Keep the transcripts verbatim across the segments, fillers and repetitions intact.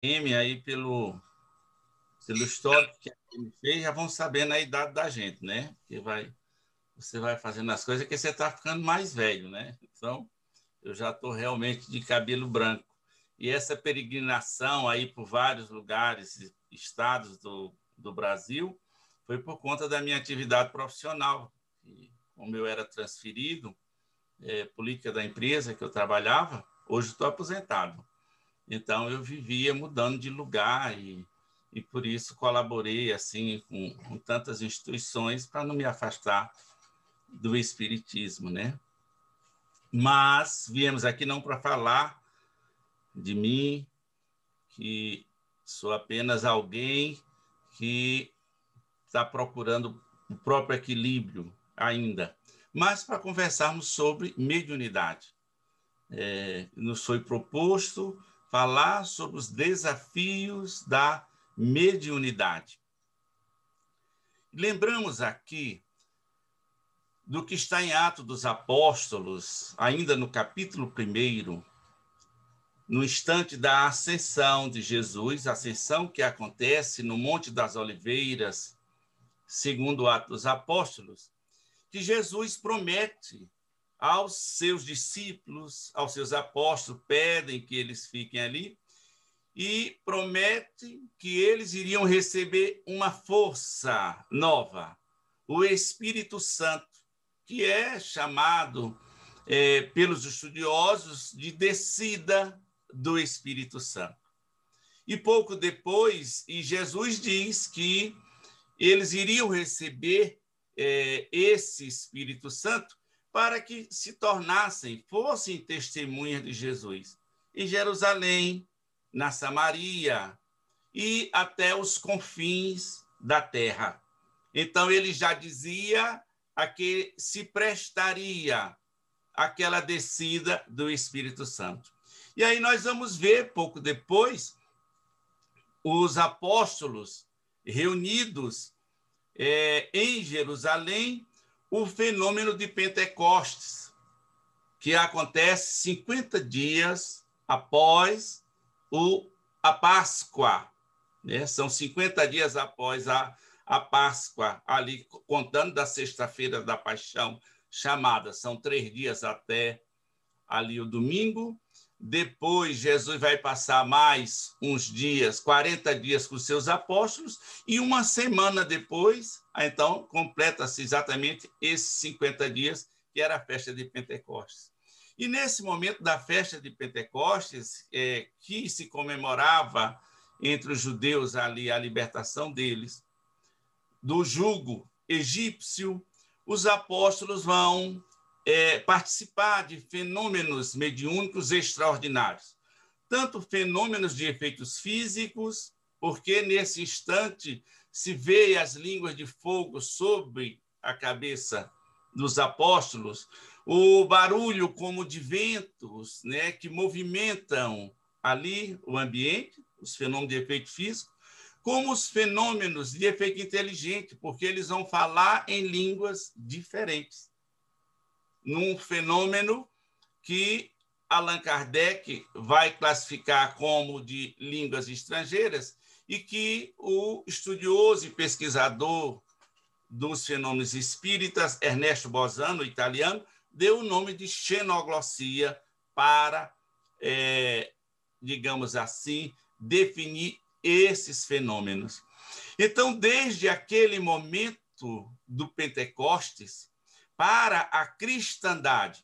M aí pelo, pelo histórico que a M fez, já vão sabendo a idade da gente, né? Que vai, você vai fazendo as coisas que você está ficando mais velho, né? Então, eu já estou realmente de cabelo branco. E essa peregrinação aí por vários lugares, estados do, do Brasil, foi por conta da minha atividade profissional. E como eu era transferido, é, política da empresa que eu trabalhava, hoje estou aposentado. Então, eu vivia mudando de lugar e, e por isso colaborei assim com, com tantas instituições para não me afastar do espiritismo, né? Mas viemos aqui não para falar de mim, que sou apenas alguém que está procurando o próprio equilíbrio ainda, mas para conversarmos sobre mediunidade. É, nos foi proposto falar sobre os desafios da mediunidade. Lembramos aqui do que está em Atos dos Apóstolos, ainda no capítulo primeiro, no instante da ascensão de Jesus, ascensão que acontece no Monte das Oliveiras, segundo o Atos dos Apóstolos, que Jesus promete aos seus discípulos, aos seus apóstolos, pedem que eles fiquem ali, e promete que eles iriam receber uma força nova, o Espírito Santo, que é chamado é, pelos estudiosos de descida do Espírito Santo. E pouco depois, e Jesus diz que eles iriam receber é, esse Espírito Santo para que se tornassem, fossem testemunhas de Jesus em Jerusalém, na Samaria e até os confins da terra. Então ele já dizia a que se prestaria aquela descida do Espírito Santo. E aí nós vamos ver, pouco depois, os apóstolos reunidos é, em Jerusalém, o fenômeno de Pentecostes, que acontece cinquenta dias após o, a Páscoa. Né? São cinquenta dias após a, a Páscoa, ali contando da sexta-feira da paixão, chamada. São três dias até ali o domingo. Depois, Jesus vai passar mais uns dias, quarenta dias com seus apóstolos, e uma semana depois, então, completa-se exatamente esses cinquenta dias, que era a festa de Pentecostes. E nesse momento da festa de Pentecostes, é, que se comemorava entre os judeus ali a libertação deles, do jugo egípcio, os apóstolos vão é, participar de fenômenos mediúnicos extraordinários. Tanto fenômenos de efeitos físicos, porque nesse instante se vê as línguas de fogo sobre a cabeça dos apóstolos, o barulho como de ventos, né, que movimentam ali o ambiente, os fenômenos de efeito físico, como os fenômenos de efeito inteligente, porque eles vão falar em línguas diferentes. Num fenômeno que Allan Kardec vai classificar como de línguas estrangeiras e que o estudioso e pesquisador dos fenômenos espíritas, Ernesto Bosano, italiano, deu o nome de xenoglossia para, é, digamos assim, definir esses fenômenos. Então, desde aquele momento do Pentecostes, para a cristandade,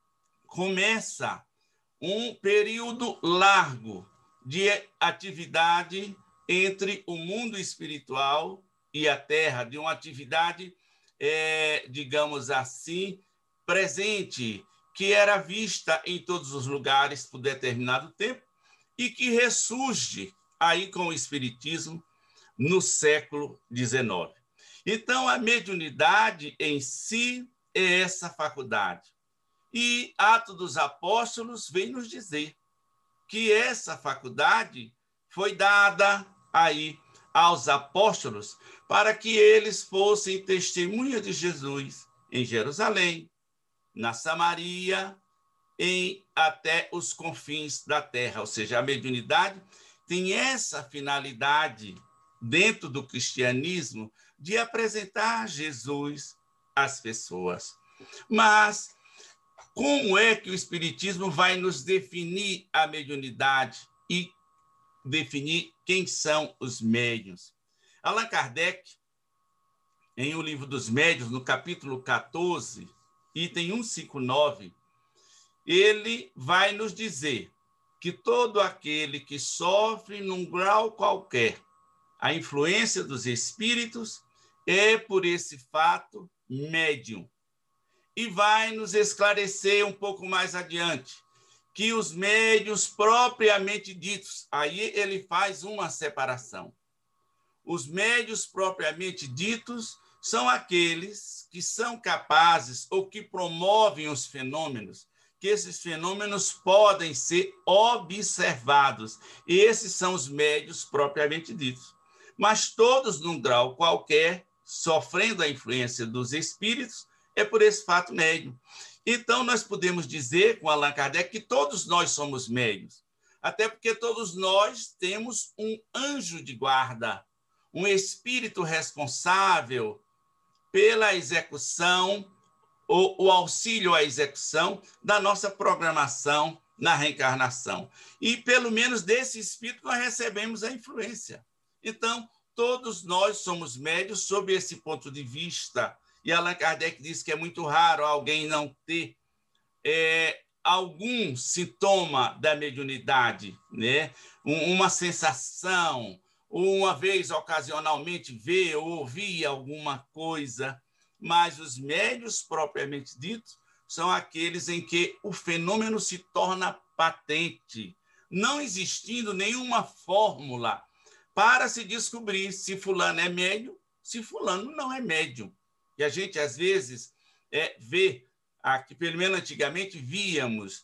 começa um período largo de atividade entre o mundo espiritual e a terra, de uma atividade, é, digamos assim, presente, que era vista em todos os lugares por determinado tempo e que ressurge aí com o Espiritismo no século dezenove. Então, a mediunidade em si é essa faculdade. E Atos dos Apóstolos vem nos dizer que essa faculdade foi dada aí aos apóstolos para que eles fossem testemunhas de Jesus em Jerusalém, na Samaria, em até os confins da terra, ou seja, a mediunidade tem essa finalidade dentro do cristianismo de apresentar Jesus às pessoas. Mas como é que o Espiritismo vai nos definir a mediunidade e definir quem são os médiuns? Allan Kardec, em O Livro dos Médiuns, no capítulo quatorze, item cento e cinquenta e nove, ele vai nos dizer que todo aquele que sofre num grau qualquer a influência dos espíritos é, por esse fato, médium. E vai nos esclarecer um pouco mais adiante que os médiuns propriamente ditos, aí ele faz uma separação. Os médiuns propriamente ditos são aqueles que são capazes ou que promovem os fenômenos, que esses fenômenos podem ser observados. E esses são os médiuns propriamente ditos. Mas todos, num grau qualquer, sofrendo a influência dos espíritos, é por esse fato médium. Então, nós podemos dizer, com Allan Kardec, que todos nós somos médiuns, até porque todos nós temos um anjo de guarda, um espírito responsável pela execução, ou o auxílio à execução da nossa programação na reencarnação. E, pelo menos, desse espírito nós recebemos a influência. Então, todos nós somos médiuns sob esse ponto de vista. E Allan Kardec diz que é muito raro alguém não ter é, algum sintoma da mediunidade, né? Uma sensação, uma vez ocasionalmente ver ou ouvir alguma coisa. Mas os médiuns propriamente ditos são aqueles em que o fenômeno se torna patente, não existindo nenhuma fórmula para se descobrir se fulano é médium, se fulano não é médium. E a gente, às vezes, é, vê, aqui, pelo menos antigamente, víamos,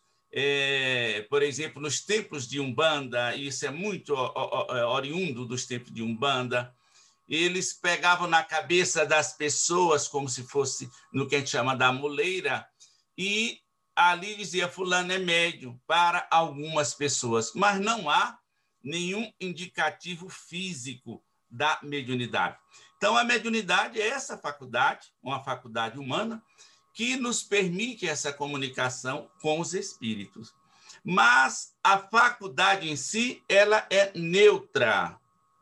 é, por exemplo, nos templos de Umbanda, e isso é muito oriundo dos templos de Umbanda, eles pegavam na cabeça das pessoas, como se fosse no que a gente chama da muleira, e ali dizia fulano é médium para algumas pessoas, mas não há nenhum indicativo físico da mediunidade. Então, a mediunidade é essa faculdade, uma faculdade humana, que nos permite essa comunicação com os espíritos. Mas a faculdade em si, ela é neutra.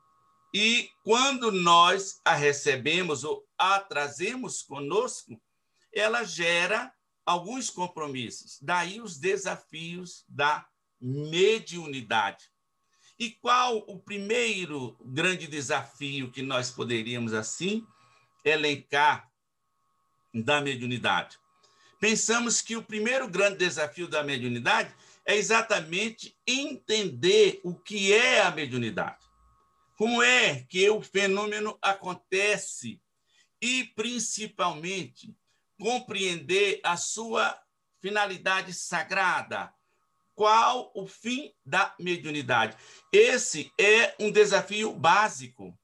E quando nós a recebemos ou a trazemos conosco, ela gera alguns compromissos. Daí os desafios da mediunidade. E qual o primeiro grande desafio que nós poderíamos, assim, elencar da mediunidade? Pensamos que o primeiro grande desafio da mediunidade é exatamente entender o que é a mediunidade. Como é que o fenômeno acontece e, principalmente, compreender a sua finalidade sagrada. Qual o fim da mediunidade? Esse é um desafio básico,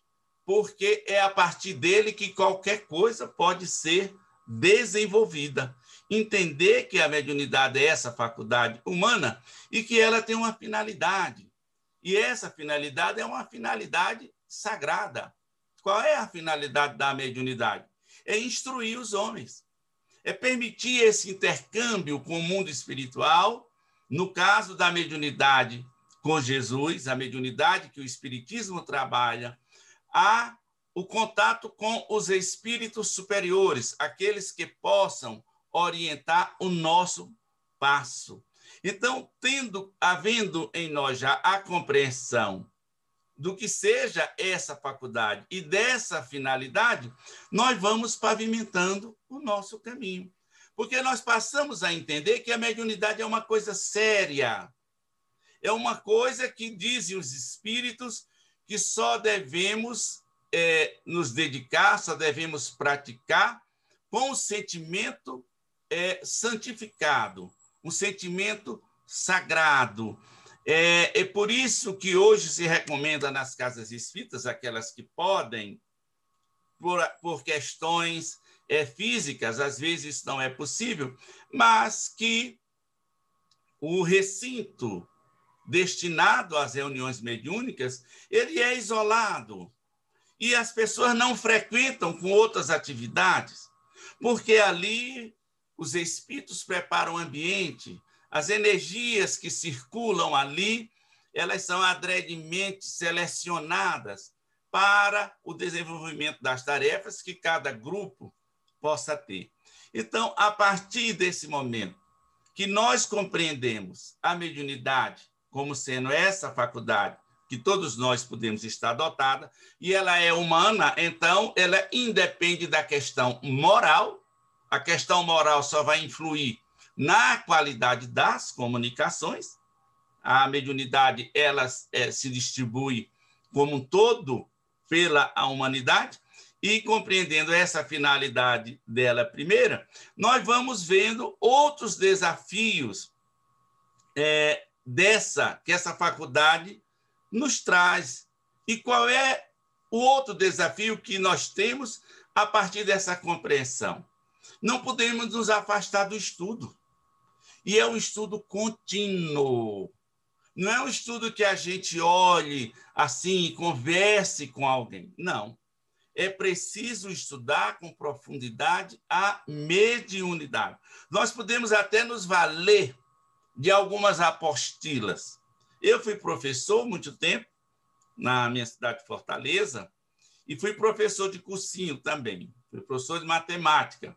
porque é a partir dele que qualquer coisa pode ser desenvolvida. Entender que a mediunidade é essa faculdade humana e que ela tem uma finalidade. E essa finalidade é uma finalidade sagrada. Qual é a finalidade da mediunidade? É instruir os homens. É permitir esse intercâmbio com o mundo espiritual, no caso da mediunidade com Jesus, a mediunidade que o Espiritismo trabalha, há o contato com os espíritos superiores, aqueles que possam orientar o nosso passo. Então, tendo, havendo em nós já a compreensão do que seja essa faculdade e dessa finalidade, nós vamos pavimentando o nosso caminho. Porque nós passamos a entender que a mediunidade é uma coisa séria, é uma coisa que dizem os espíritos que só devemos é, nos dedicar, só devemos praticar com o sentimento é, santificado, um sentimento sagrado. É, é por isso que hoje se recomenda nas casas espíritas, aquelas que podem, por, por questões é, físicas, às vezes não é possível, mas que o recinto destinado às reuniões mediúnicas, ele é isolado. E as pessoas não frequentam com outras atividades, porque ali os espíritos preparam o ambiente, as energias que circulam ali, elas são adredemente selecionadas para o desenvolvimento das tarefas que cada grupo possa ter. Então, a partir desse momento que nós compreendemos a mediunidade como sendo essa faculdade que todos nós podemos estar dotada, e ela é humana, então ela independe da questão moral. A questão moral só vai influir na qualidade das comunicações. A mediunidade ela é, se distribui como um todo pela humanidade, e compreendendo essa finalidade dela primeira, nós vamos vendo outros desafios é, dessa, que essa faculdade nos traz. E qual é o outro desafio que nós temos a partir dessa compreensão? Não podemos nos afastar do estudo. E é um estudo contínuo. Não é um estudo que a gente olhe assim e converse com alguém. Não. É preciso estudar com profundidade a mediunidade. Nós podemos até nos valer de algumas apostilas. Eu fui professor muito tempo na minha cidade de Fortaleza e fui professor de cursinho também. Fui professor de matemática.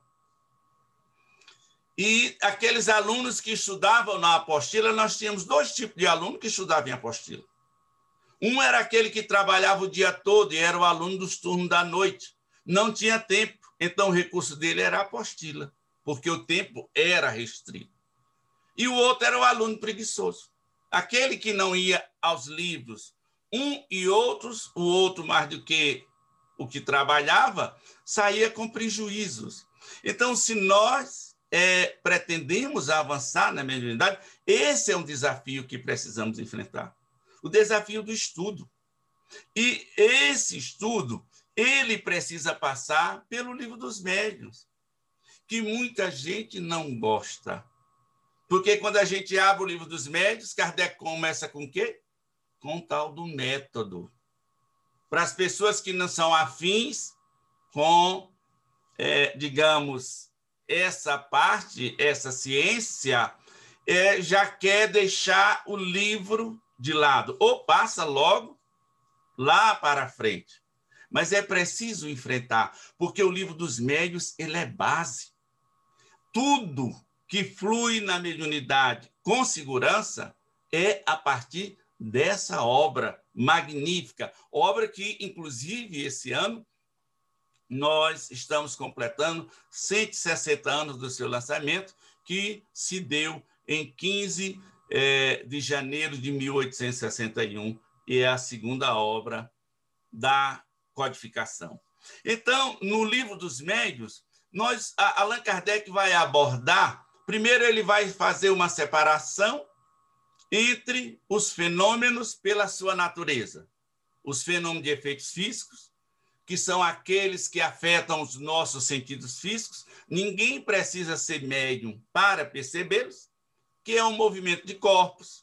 E aqueles alunos que estudavam na apostila, nós tínhamos dois tipos de alunos que estudavam em apostila. Um era aquele que trabalhava o dia todo e era o aluno dos turnos da noite. Não tinha tempo, então o recurso dele era a apostila, porque o tempo era restrito. E o outro era o aluno preguiçoso. Aquele que não ia aos livros, um e outros, o outro mais do que o que trabalhava, saía com prejuízos. Então, se nós é, pretendemos avançar na mediunidade, esse é um desafio que precisamos enfrentar. O desafio do estudo. E esse estudo, ele precisa passar pelo Livro dos Médiuns, que muita gente não gosta. Porque quando a gente abre o Livro dos Médiuns, Kardec começa com o quê? Com o tal do método. Para as pessoas que não são afins com, é, digamos, essa parte, essa ciência, é, já quer deixar o livro de lado, ou passa logo lá para frente. Mas é preciso enfrentar, porque o Livro dos Médiuns, ele é base. Tudo que flui na mediunidade com segurança é a partir dessa obra magnífica, obra que, inclusive, esse ano, nós estamos completando cento e sessenta anos do seu lançamento, que se deu em quinze de janeiro de mil oitocentos e sessenta e um, e é a segunda obra da codificação. Então, no Livro dos Médiuns, nós, Allan Kardec vai abordar, primeiro ele vai fazer uma separação entre os fenômenos pela sua natureza. Os fenômenos de efeitos físicos, que são aqueles que afetam os nossos sentidos físicos, ninguém precisa ser médium para percebê-los, que é um movimento de corpos,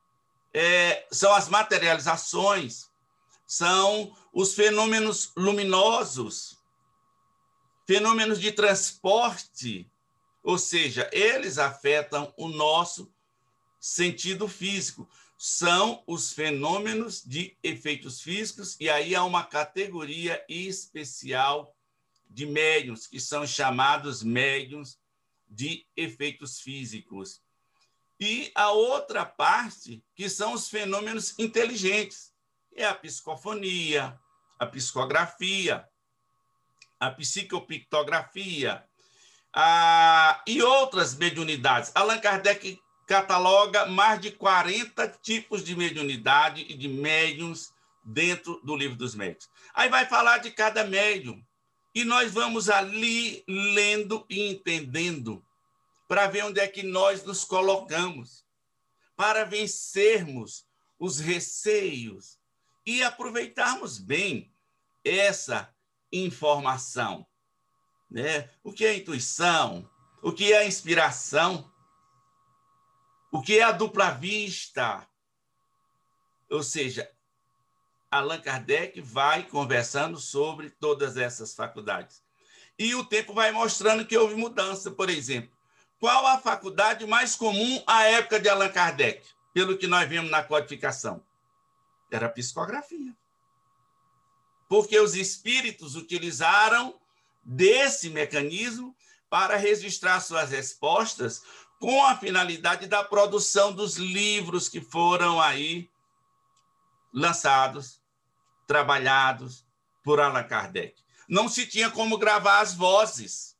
é, são as materializações, são os fenômenos luminosos, fenômenos de transporte, ou seja, eles afetam o nosso sentido físico. São os fenômenos de efeitos físicos, e aí há uma categoria especial de médiuns, que são chamados médiuns de efeitos físicos. E a outra parte, que são os fenômenos inteligentes, é a psicofonia, a psicografia, a psicopictografia a... e outras mediunidades. Allan Kardec cataloga mais de quarenta tipos de mediunidade e de médiums dentro do Livro dos Médiuns. Aí vai falar de cada médium, e nós vamos ali lendo e entendendo, para ver onde é que nós nos colocamos, para vencermos os receios e aproveitarmos bem essa informação, né? O que é intuição? O que é inspiração? O que é a dupla vista? Ou seja, Allan Kardec vai conversando sobre todas essas faculdades. E o tempo vai mostrando que houve mudança. Por exemplo, qual a faculdade mais comum à época de Allan Kardec? Pelo que nós vimos na codificação. Era a psicografia. Porque os espíritos utilizaram desse mecanismo para registrar suas respostas com a finalidade da produção dos livros que foram aí lançados, trabalhados por Allan Kardec. Não se tinha como gravar as vozes.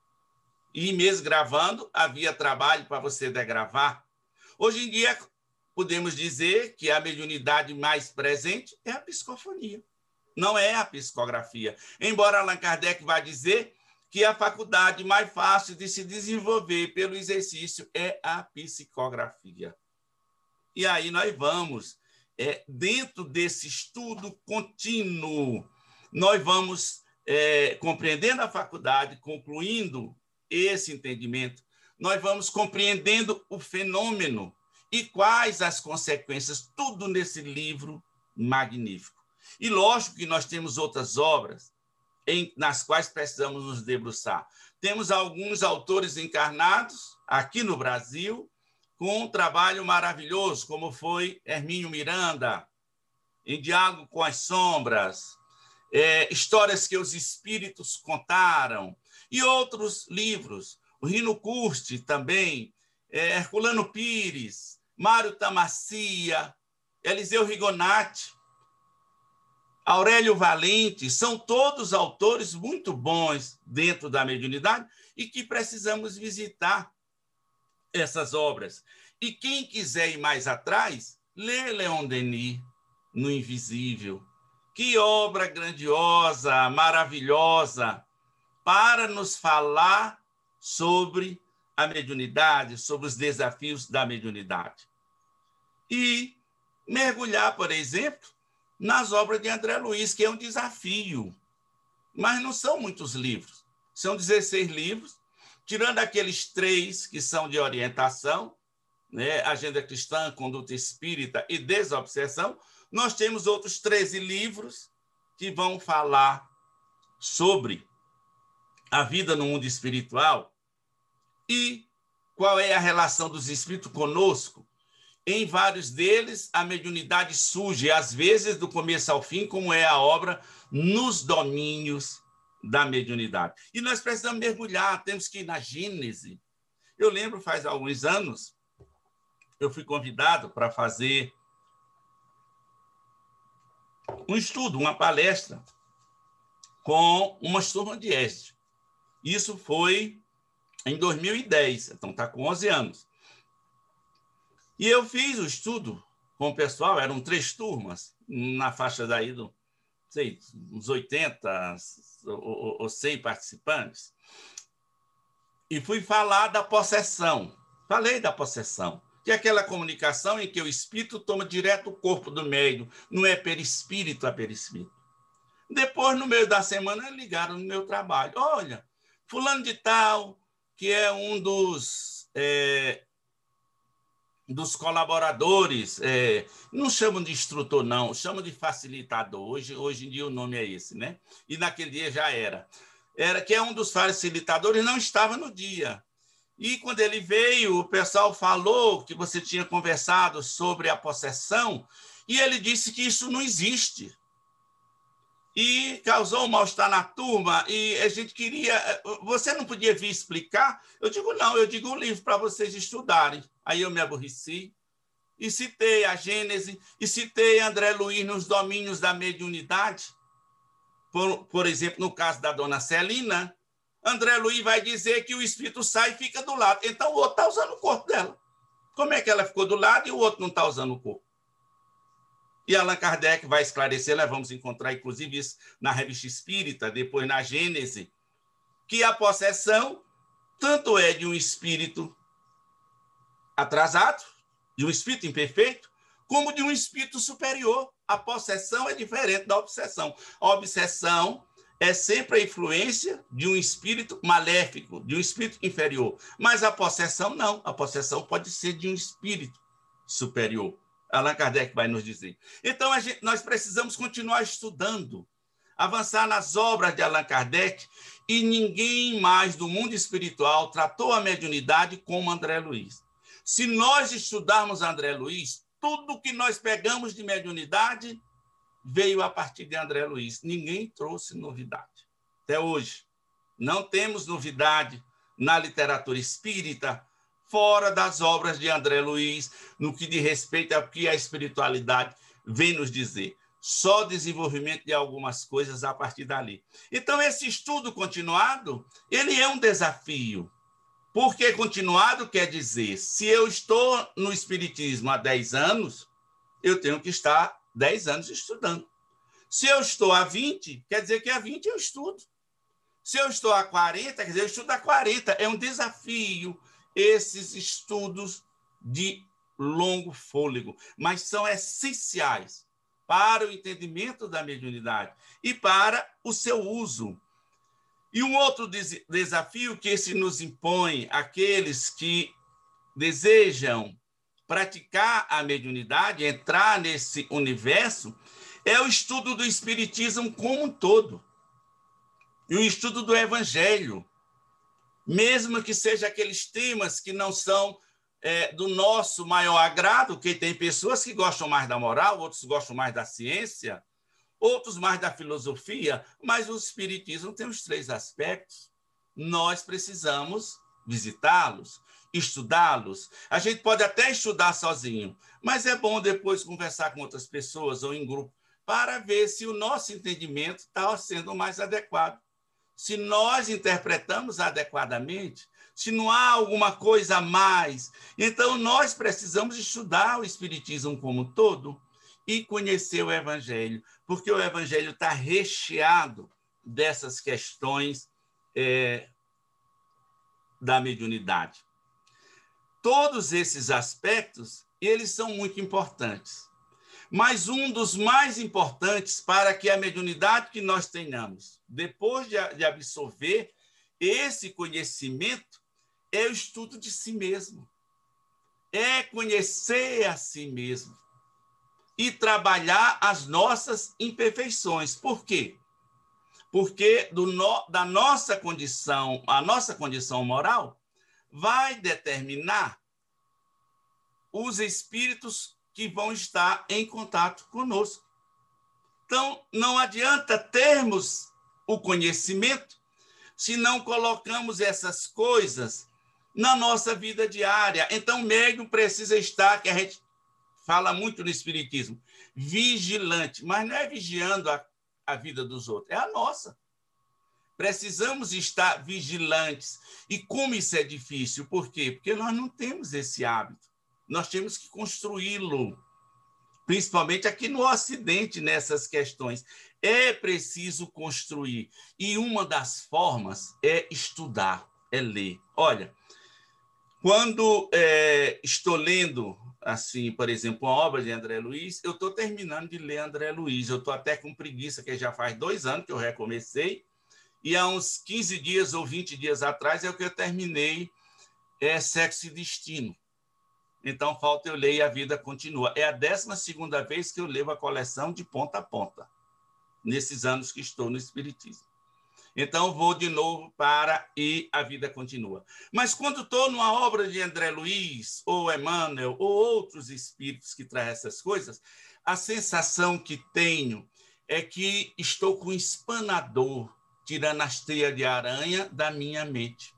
E mesmo gravando, havia trabalho para você degravar. Hoje em dia, podemos dizer que a mediunidade mais presente é a psicofonia. Não é a psicografia. Embora Allan Kardec vá dizer que a faculdade mais fácil de se desenvolver pelo exercício é a psicografia. E aí nós vamos, é, dentro desse estudo contínuo, nós vamos é, compreendendo a faculdade, concluindo esse entendimento, nós vamos compreendendo o fenômeno e quais as consequências, tudo nesse livro magnífico. E lógico que nós temos outras obras em, nas quais precisamos nos debruçar. Temos alguns autores encarnados aqui no Brasil com um trabalho maravilhoso, como foi Hermínio Miranda, Em Diálogo com as Sombras, é, Histórias que os Espíritos Contaram, e outros livros. O Rino Curti também, é, Herculano Pires, Mário Tamassia, Eliseu Rigonati, Aurélio Valente, são todos autores muito bons dentro da mediunidade e que precisamos visitar essas obras. E quem quiser ir mais atrás, lê Leon Denis, No Invisível. Que obra grandiosa, maravilhosa, para nos falar sobre a mediunidade, sobre os desafios da mediunidade. E mergulhar, por exemplo, nas obras de André Luiz, que é um desafio. Mas não são muitos livros. São dezesseis livros, tirando aqueles três que são de orientação, né? Agenda Cristã, Conduta Espírita e Desobsessão, nós temos outros treze livros que vão falar sobre a vida no mundo espiritual e qual é a relação dos espíritos conosco. Em vários deles, a mediunidade surge, às vezes, do começo ao fim, como é a obra Nos Domínios da Mediunidade. E nós precisamos mergulhar, temos que ir na Gênese. Eu lembro, faz alguns anos, eu fui convidado para fazer um estudo, uma palestra, com umas turmas de ESD. Isso foi em dois mil e dez, então está com onze anos. E eu fiz o estudo com o pessoal, eram três turmas, na faixa daí do, sei, uns oitenta ou, ou cem participantes, e fui falar da possessão. Falei da possessão, que é aquela comunicação em que o espírito toma direto o corpo do médium, não é perispírito a perispírito. Depois, no meio da semana, ligaram no meu trabalho. Olha, fulano de tal, que é um dos... É, dos colaboradores, é, não chamam de instrutor, não, chamam de facilitador. Hoje, hoje em dia o nome é esse, né? E naquele dia já era. Era que é um dos facilitadores, não estava no dia. E quando ele veio, o pessoal falou que você tinha conversado sobre a possessão, e ele disse que isso não existe. E causou um mal-estar na turma, e a gente queria... Você não podia vir explicar? Eu digo, não, eu digo um livro para vocês estudarem. Aí eu me aborreci, e citei a Gênese, e citei André Luiz nos Domínios da Mediunidade. Por, por exemplo, no caso da dona Celina, André Luiz vai dizer que o espírito sai e fica do lado. Então o outro está usando o corpo dela. Como é que ela ficou do lado e o outro não está usando o corpo? E Allan Kardec vai esclarecer, nós vamos encontrar, inclusive, isso na Revista Espírita, depois na Gênese, que a possessão tanto é de um espírito atrasado, de um espírito imperfeito, como de um espírito superior. A possessão é diferente da obsessão. A obsessão é sempre a influência de um espírito maléfico, de um espírito inferior. Mas a possessão não. A possessão pode ser de um espírito superior. Allan Kardec vai nos dizer. Então, a gente, nós precisamos continuar estudando, avançar nas obras de Allan Kardec, e ninguém mais do mundo espiritual tratou a mediunidade como André Luiz. Se nós estudarmos André Luiz, tudo que nós pegamos de mediunidade veio a partir de André Luiz. Ninguém trouxe novidade. Até hoje, não temos novidade na literatura espírita, fora das obras de André Luiz, no que diz respeito ao que a espiritualidade vem nos dizer. Só desenvolvimento de algumas coisas a partir dali. Então, esse estudo continuado, ele é um desafio. Porque continuado quer dizer, se eu estou no espiritismo há dez anos, eu tenho que estar dez anos estudando. Se eu estou há vinte, quer dizer que há vinte eu estudo. Se eu estou há quarenta, quer dizer, eu estudo há quarenta. É um desafio esses estudos de longo fôlego, mas são essenciais para o entendimento da mediunidade e para o seu uso. E um outro des- desafio que esse nos impõe àqueles que desejam praticar a mediunidade, entrar nesse universo, é o estudo do espiritismo como um todo. E o estudo do evangelho, mesmo que seja aqueles temas que não são é, do nosso maior agrado, que tem pessoas que gostam mais da moral, outros gostam mais da ciência, outros mais da filosofia, mas o espiritismo tem os três aspectos. Nós precisamos visitá-los, estudá-los. A gente pode até estudar sozinho, mas é bom depois conversar com outras pessoas ou em grupo para ver se o nosso entendimento está sendo mais adequado. Se nós interpretamos adequadamente, se não há alguma coisa a mais, então nós precisamos estudar o espiritismo como um todo e conhecer o evangelho, porque o evangelho está recheado dessas questões é, da mediunidade. Todos esses aspectos, eles são muito importantes. Mas um dos mais importantes para que a mediunidade que nós tenhamos, depois de, de absorver esse conhecimento, é o estudo de si mesmo. É conhecer a si mesmo e trabalhar as nossas imperfeições. Por quê? Porque do no, da nossa condição, a nossa condição moral vai determinar os espíritos que vão estar em contato conosco. Então, não adianta termos o conhecimento se não colocamos essas coisas na nossa vida diária. Então, o médium precisa estar, que a gente fala muito no espiritismo, vigilante, mas não é vigiando a, a vida dos outros, é a nossa. Precisamos estar vigilantes. E como isso é difícil? Por quê? Porque nós não temos esse hábito. Nós temos que construí-lo, principalmente aqui no Ocidente, nessas questões. É preciso construir. E uma das formas é estudar, é ler. Olha, quando é, estou lendo, assim, por exemplo, uma obra de André Luiz, eu estou terminando de ler André Luiz. Eu estou até com preguiça, que já faz dois anos que eu recomecei, e há uns quinze dias ou vinte dias atrás é o que eu terminei é, Sexo e Destino. Então, falta eu ler e a vida continua. É a décima segunda vez que eu levo a coleção de ponta a ponta, nesses anos que estou no Espiritismo. Então, vou de novo para e a vida continua. Mas quando estou numa obra de André Luiz, ou Emmanuel, ou outros espíritos que trazem essas coisas, a sensação que tenho é que estou com um espanador, tirando as teias de aranha da minha mente,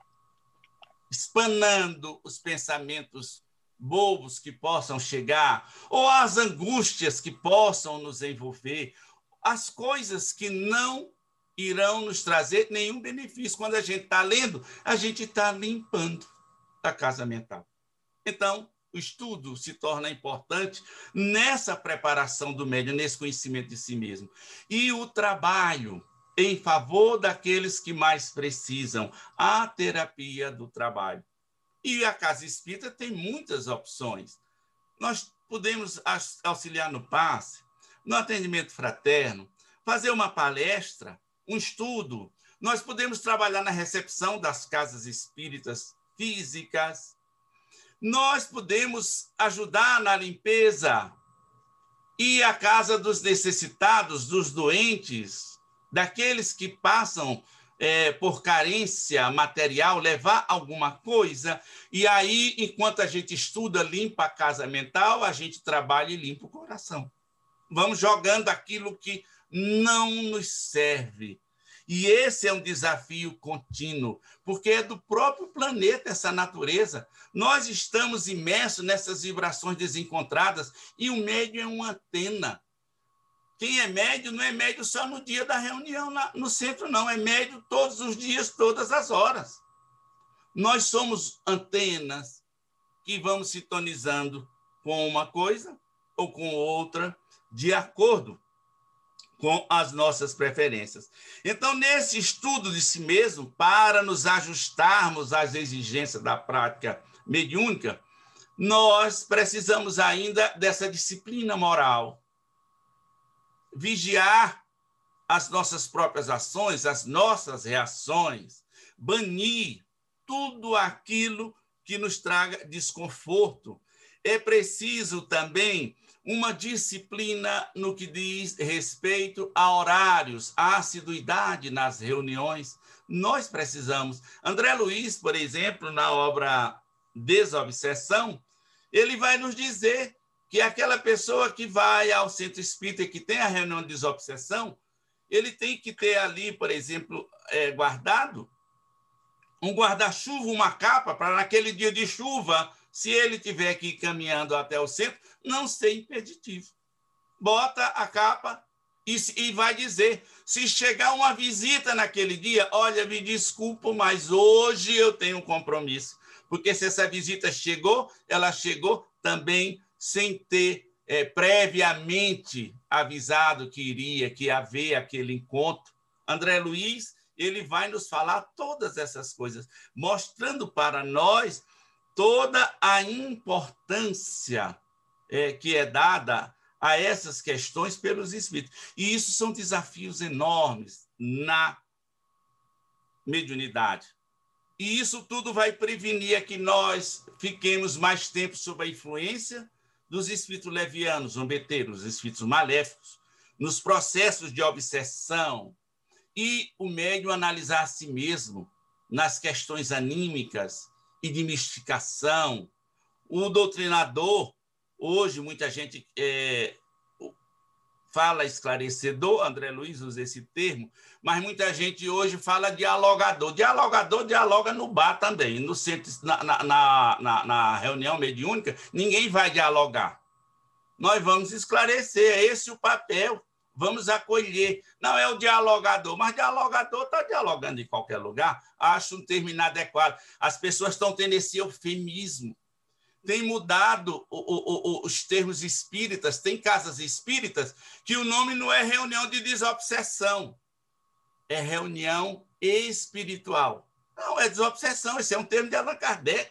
espanando os pensamentos bobos que possam chegar, ou as angústias que possam nos envolver, as coisas que não irão nos trazer nenhum benefício. Quando a gente está lendo, a gente está limpando a casa mental. Então, o estudo se torna importante nessa preparação do médium, nesse conhecimento de si mesmo. E o trabalho em favor daqueles que mais precisam, a terapia do trabalho. E a Casa Espírita tem muitas opções. Nós podemos auxiliar no passe, no atendimento fraterno, fazer uma palestra, um estudo. Nós podemos trabalhar na recepção das casas espíritas físicas. Nós podemos ajudar na limpeza ir à casa dos necessitados, dos doentes, daqueles que passam é, por carência material, levar alguma coisa, e aí, enquanto a gente estuda, limpa a casa mental, a gente trabalha e limpa o coração. Vamos jogando aquilo que não nos serve. E esse é um desafio contínuo, porque é do próprio planeta essa natureza. Nós estamos imersos nessas vibrações desencontradas e o médium é uma antena. Quem é médium não é médium só no dia da reunião na, no centro, não. É médium todos os dias, todas as horas. Nós somos antenas que vamos sintonizando com uma coisa ou com outra, de acordo com as nossas preferências. Então, nesse estudo de si mesmo, para nos ajustarmos às exigências da prática mediúnica, nós precisamos ainda dessa disciplina moral. Vigiar as nossas próprias ações, as nossas reações, banir tudo aquilo que nos traga desconforto. É preciso também uma disciplina no que diz respeito a horários, a assiduidade nas reuniões. Nós precisamos. André Luiz, por exemplo, na obra Desobsessão, ele vai nos dizer que aquela pessoa que vai ao centro espírita e que tem a reunião de desobsessão, ele tem que ter ali, por exemplo, é, guardado um guarda-chuva, uma capa, para naquele dia de chuva, se ele tiver que ir caminhando até o centro, não ser impeditivo. Bota a capa e, e vai dizer, se chegar uma visita naquele dia, olha, me desculpo, mas hoje eu tenho um compromisso. Porque se essa visita chegou, ela chegou também sem ter é, previamente avisado que iria, que ia haver aquele encontro. André Luiz, ele vai nos falar todas essas coisas, mostrando para nós toda a importância é, que é dada a essas questões pelos espíritos. E isso são desafios enormes na mediunidade. E isso tudo vai prevenir que nós fiquemos mais tempo sob a influência dos espíritos levianos, zombeteiros, espíritos maléficos, nos processos de obsessão, e o médium analisar a si mesmo nas questões anímicas e de mistificação. O doutrinador, hoje muita gente é, fala esclarecedor, André Luiz usa esse termo, mas muita gente hoje fala dialogador. Dialogador dialoga no bar também, no centro, na, na, na, na reunião mediúnica, ninguém vai dialogar. Nós vamos esclarecer, é esse o papel. Vamos acolher. Não é o dialogador, mas dialogador está dialogando em qualquer lugar. Acho um termo inadequado. As pessoas estão tendo esse eufemismo. Tem mudado o, o, o, os termos espíritas. Tem casas espíritas que o nome não é reunião de desobsessão. É reunião espiritual. Não, é desobsessão. Esse é um termo de Allan Kardec.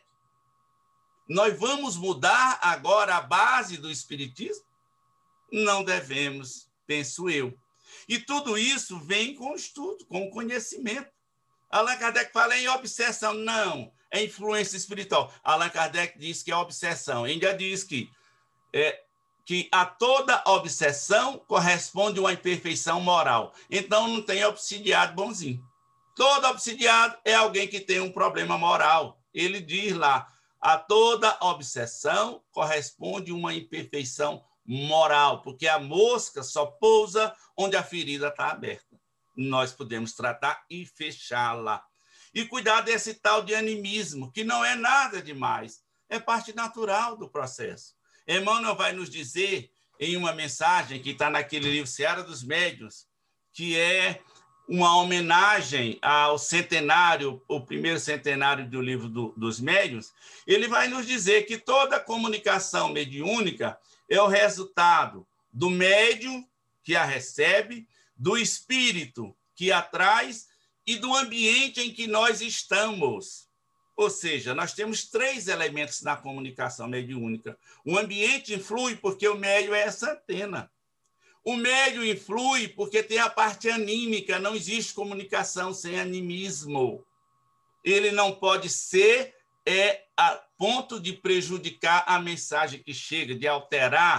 Nós vamos mudar agora a base do espiritismo? Não devemos, penso eu. E tudo isso vem com o estudo, com o conhecimento. Allan Kardec fala em obsessão. Não, é influência espiritual. Allan Kardec diz que é obsessão. Ainda diz que, é, que a toda obsessão corresponde uma imperfeição moral. Então, não tem obsidiado bonzinho. Todo obsidiado é alguém que tem um problema moral. Ele diz lá, a toda obsessão corresponde uma imperfeição moral, porque a mosca só pousa onde a ferida está aberta. Nós podemos tratar e fechá-la. E cuidar desse tal de animismo, que não é nada demais, é parte natural do processo. Emmanuel vai nos dizer, em uma mensagem que está naquele livro Seara dos Médiuns, que é uma homenagem ao centenário, o primeiro centenário do livro do, dos médiuns, ele vai nos dizer que toda comunicação mediúnica é o resultado do médium que a recebe, do espírito que a traz e do ambiente em que nós estamos. Ou seja, nós temos três elementos na comunicação mediúnica. O ambiente influi porque o médium é essa antena. O médium influi porque tem a parte anímica, não existe comunicação sem animismo. Ele não pode ser é, a ponto de prejudicar a mensagem que chega, de alterar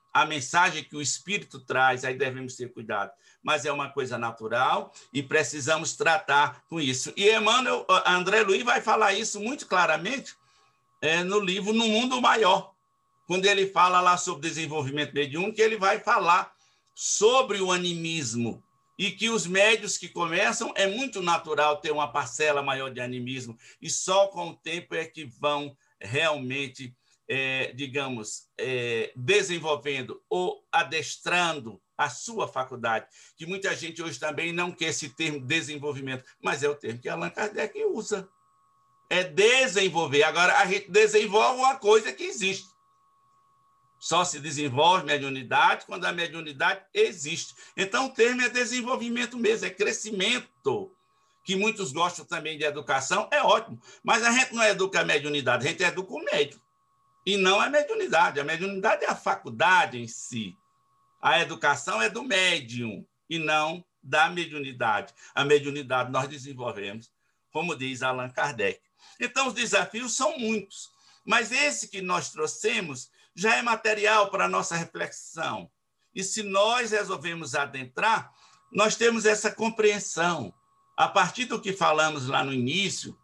a mensagem que o Espírito traz, aí devemos ter cuidado. Mas é uma coisa natural e precisamos tratar com isso. E Emmanuel, André Luiz vai falar isso muito claramente é, no livro No Mundo Maior, quando ele fala lá sobre desenvolvimento mediúnico, ele vai falar sobre o animismo e que os médios que começam é muito natural ter uma parcela maior de animismo e só com o tempo é que vão realmente, é, digamos, é, desenvolvendo ou adestrando a sua faculdade, que muita gente hoje também não quer esse termo desenvolvimento, mas é o termo que Allan Kardec usa. É desenvolver. Agora, a gente desenvolve uma coisa que existe. Só se desenvolve mediunidade quando a mediunidade existe. Então, o termo é desenvolvimento mesmo, é crescimento, que muitos gostam também de educação, é ótimo. Mas a gente não educa a mediunidade, a gente educa o médium. E não a mediunidade. A mediunidade é a faculdade em si. A educação é do médium e não da mediunidade. A mediunidade nós desenvolvemos, como diz Allan Kardec. Então, os desafios são muitos. Mas esse que nós trouxemos já é material para a nossa reflexão. E se nós resolvemos adentrar, nós temos essa compreensão. A partir do que falamos lá no início,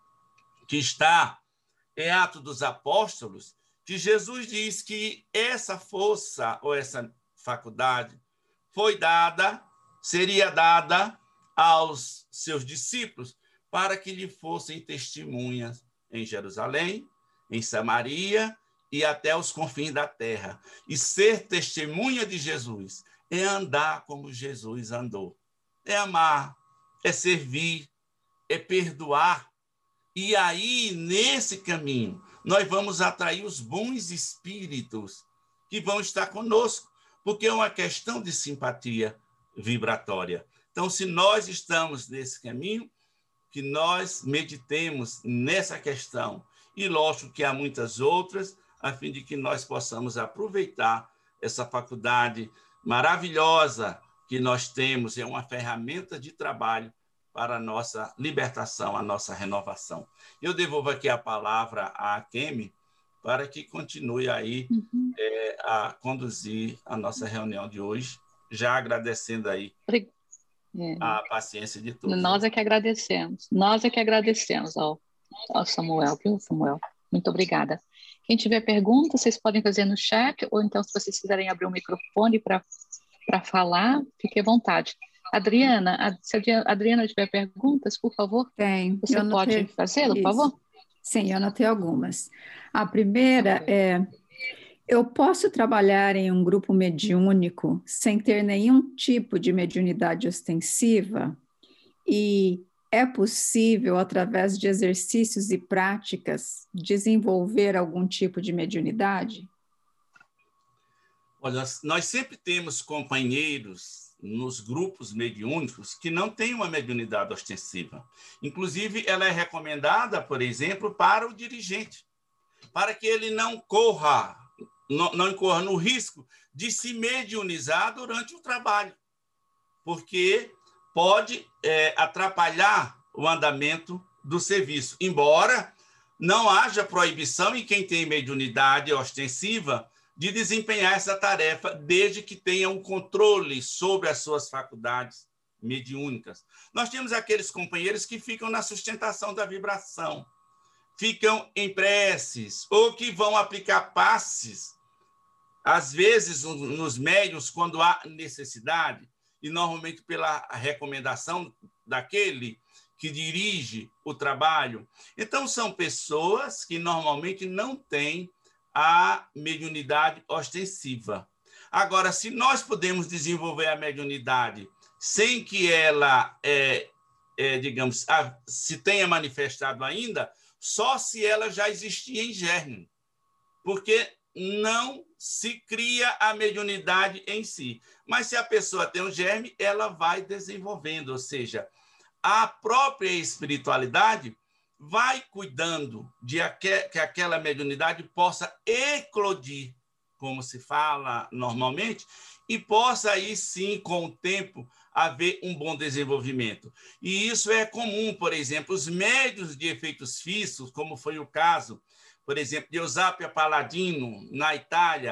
que está em Atos dos Apóstolos, que Jesus diz que essa força ou essa faculdade foi dada, seria dada aos seus discípulos para que lhe fossem testemunhas em Jerusalém, em Samaria e até os confins da terra. E ser testemunha de Jesus é andar como Jesus andou. É amar, é servir, é perdoar. E aí, nesse caminho, nós vamos atrair os bons espíritos que vão estar conosco, porque é uma questão de simpatia vibratória. Então, se nós estamos nesse caminho, que nós meditemos nessa questão. E lógico que há muitas outras, a fim de que nós possamos aproveitar essa faculdade maravilhosa que nós temos, é uma ferramenta de trabalho para a nossa libertação, a nossa renovação. Eu devolvo aqui a palavra à Kemi para que continue aí uhum. é, a conduzir a nossa reunião de hoje, já agradecendo aí é. a paciência de todos. Nós é que agradecemos, nós é que agradecemos ao, ao Samuel, viu, Samuel? Muito obrigada. Quem tiver perguntas, vocês podem fazer no chat, ou então, se vocês quiserem abrir o microfone para falar, fique à vontade. Adriana, se a Adriana tiver perguntas, por favor, Tem. Você pode fazê-lo, por favor? Sim, eu anotei algumas. A primeira é, eu posso trabalhar em um grupo mediúnico sem ter nenhum tipo de mediunidade ostensiva? E é possível, através de exercícios e práticas, desenvolver algum tipo de mediunidade? Olha, nós sempre temos companheiros nos grupos mediúnicos que não têm uma mediunidade ostensiva. Inclusive, ela é recomendada, por exemplo, para o dirigente, para que ele não corra, não, não incorra no risco de se mediunizar durante o trabalho, porque pode é, atrapalhar o andamento do serviço, embora não haja proibição em quem tem mediunidade ostensiva de desempenhar essa tarefa, desde que tenha um controle sobre as suas faculdades mediúnicas. Nós temos aqueles companheiros que ficam na sustentação da vibração, ficam em preces, ou que vão aplicar passes, às vezes nos médiuns, quando há necessidade, e normalmente pela recomendação daquele que dirige o trabalho. Então, são pessoas que normalmente não têm a mediunidade ostensiva. Agora, se nós podemos desenvolver a mediunidade sem que ela, é, é, digamos, a, se tenha manifestado ainda, só se ela já existia em germe, porque não se cria a mediunidade em si. Mas se a pessoa tem um germe, ela vai desenvolvendo, ou seja, a própria espiritualidade vai cuidando de que aquela mediunidade possa eclodir, como se fala normalmente, e possa aí sim, com o tempo, haver um bom desenvolvimento. E isso é comum, por exemplo, os médiuns de efeitos físicos, como foi o caso, por exemplo, de Eusápia Paladino, na Itália,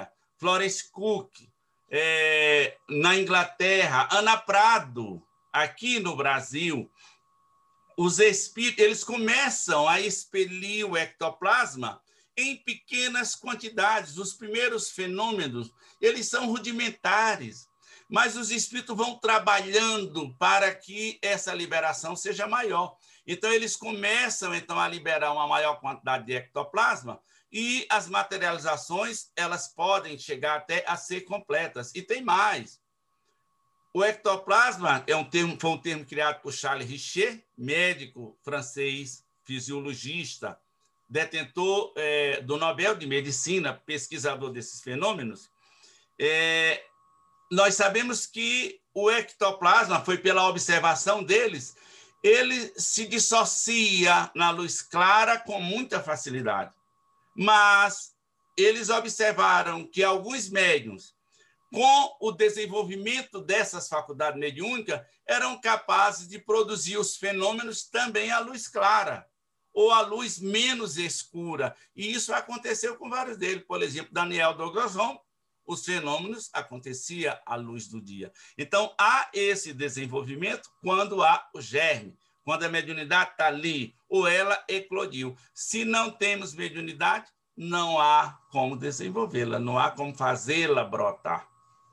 Florence Cook, é, na Inglaterra, Ana Prado, aqui no Brasil, os espíritos, eles começam a expelir o ectoplasma em pequenas quantidades. Os primeiros fenômenos, eles são rudimentares, mas os espíritos vão trabalhando para que essa liberação seja maior. Então, eles começam então a liberar uma maior quantidade de ectoplasma e as materializações, elas podem chegar até a ser completas. E tem mais. O ectoplasma é um termo, foi um termo criado por Charles Richer, médico francês, fisiologista, detentor é, do Nobel de Medicina, pesquisador desses fenômenos. É, nós sabemos que o ectoplasma, foi pela observação deles, ele se dissocia na luz clara com muita facilidade. Mas eles observaram que alguns médiuns, com o desenvolvimento dessas faculdades mediúnicas, eram capazes de produzir os fenômenos também à luz clara, ou à luz menos escura. E isso aconteceu com vários deles. Por exemplo, Daniel Douglas Home, os fenômenos aconteciam à luz do dia. Então, há esse desenvolvimento quando há o germe, quando a mediunidade está ali, ou ela eclodiu. Se não temos mediunidade, não há como desenvolvê-la, não há como fazê-la brotar.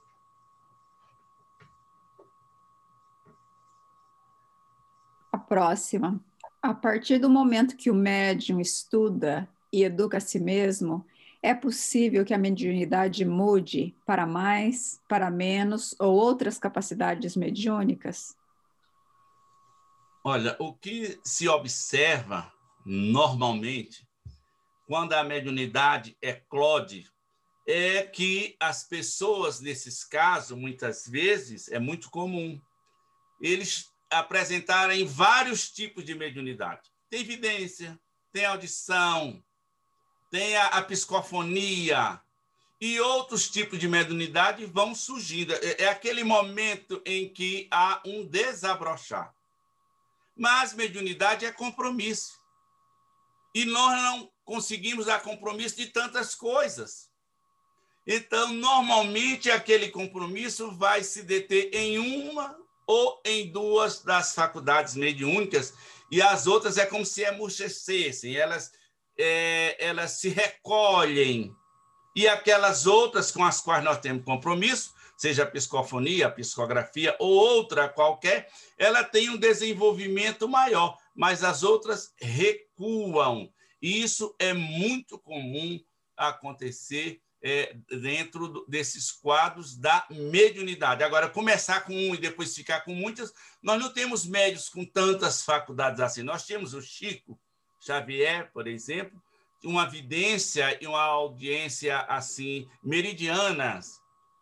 A próxima. A partir do momento que o médium estuda e educa a si mesmo, é possível que a mediunidade mude para mais, para menos ou outras capacidades mediúnicas? Olha, o que se observa normalmente, quando a mediunidade eclode, é que as pessoas, nesses casos, muitas vezes, é muito comum, eles apresentarem vários tipos de mediunidade. Tem evidência, tem audição, tem a, a psicofonia, e outros tipos de mediunidade vão surgindo. É, é aquele momento em que há um desabrochar. Mas mediunidade é compromisso. E nós não conseguimos dar compromisso de tantas coisas. Então, normalmente, aquele compromisso vai se deter em uma ou em duas das faculdades mediúnicas, e as outras é como se emurchecessem, elas, é, elas se recolhem. E aquelas outras com as quais nós temos compromisso, seja a psicofonia, a psicografia ou outra qualquer, ela tem um desenvolvimento maior, mas as outras recuam. E isso é muito comum acontecer é, dentro do, desses quadros da mediunidade. Agora, começar com um e depois ficar com muitas, nós não temos médios com tantas faculdades assim. Nós temos o Chico Xavier, por exemplo, uma vidência e uma audiência assim meridianas.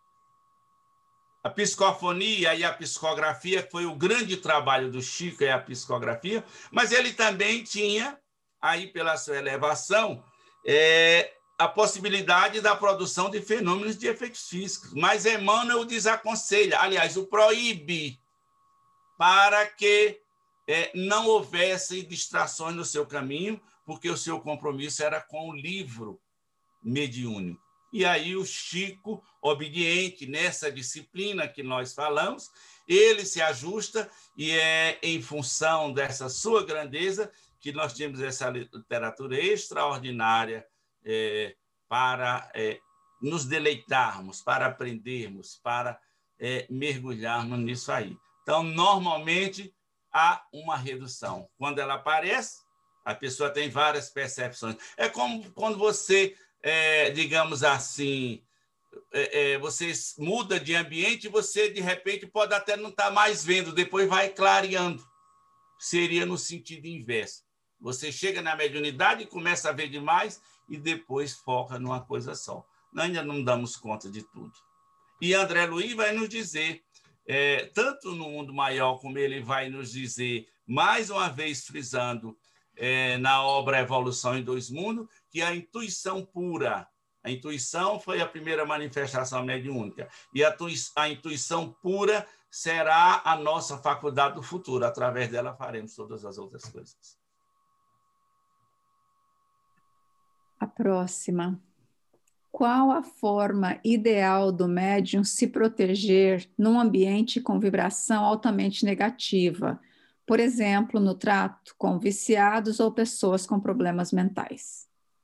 A psicofonia e a psicografia foi o grande trabalho do Chico, é a psicografia, mas ele também tinha, aí pela sua elevação, é, a possibilidade da produção de fenômenos de efeitos físicos. Mas Emmanuel o desaconselha, aliás, o proíbe, para que é, não houvesse distrações no seu caminho, porque o seu compromisso era com o livro mediúnico. E aí o Chico, obediente nessa disciplina que nós falamos, ele se ajusta e é em função dessa sua grandeza que nós temos essa literatura extraordinária é, para é, nos deleitarmos, para aprendermos, para é, mergulharmos nisso aí. Então, normalmente, há uma redução. Quando ela aparece, a pessoa tem várias percepções. É como quando você, é, digamos assim, é, é, você muda de ambiente e você, de repente, pode até não estar mais vendo, depois vai clareando. Seria no sentido inverso. Você chega na mediunidade e começa a ver demais e depois foca numa coisa só. Nós ainda não damos conta de tudo. E André Luiz vai nos dizer, é, tanto no mundo maior, como ele vai nos dizer, mais uma vez frisando, É, na obra Evolução em Dois Mundos, que a intuição pura, a intuição foi a primeira manifestação mediúnica, e a, a intuição pura será a nossa faculdade do futuro, através dela faremos todas as outras coisas. A próxima. qual a forma ideal do médium se proteger num ambiente com vibração altamente negativa? Por exemplo, no trato com viciados ou pessoas com problemas mentais.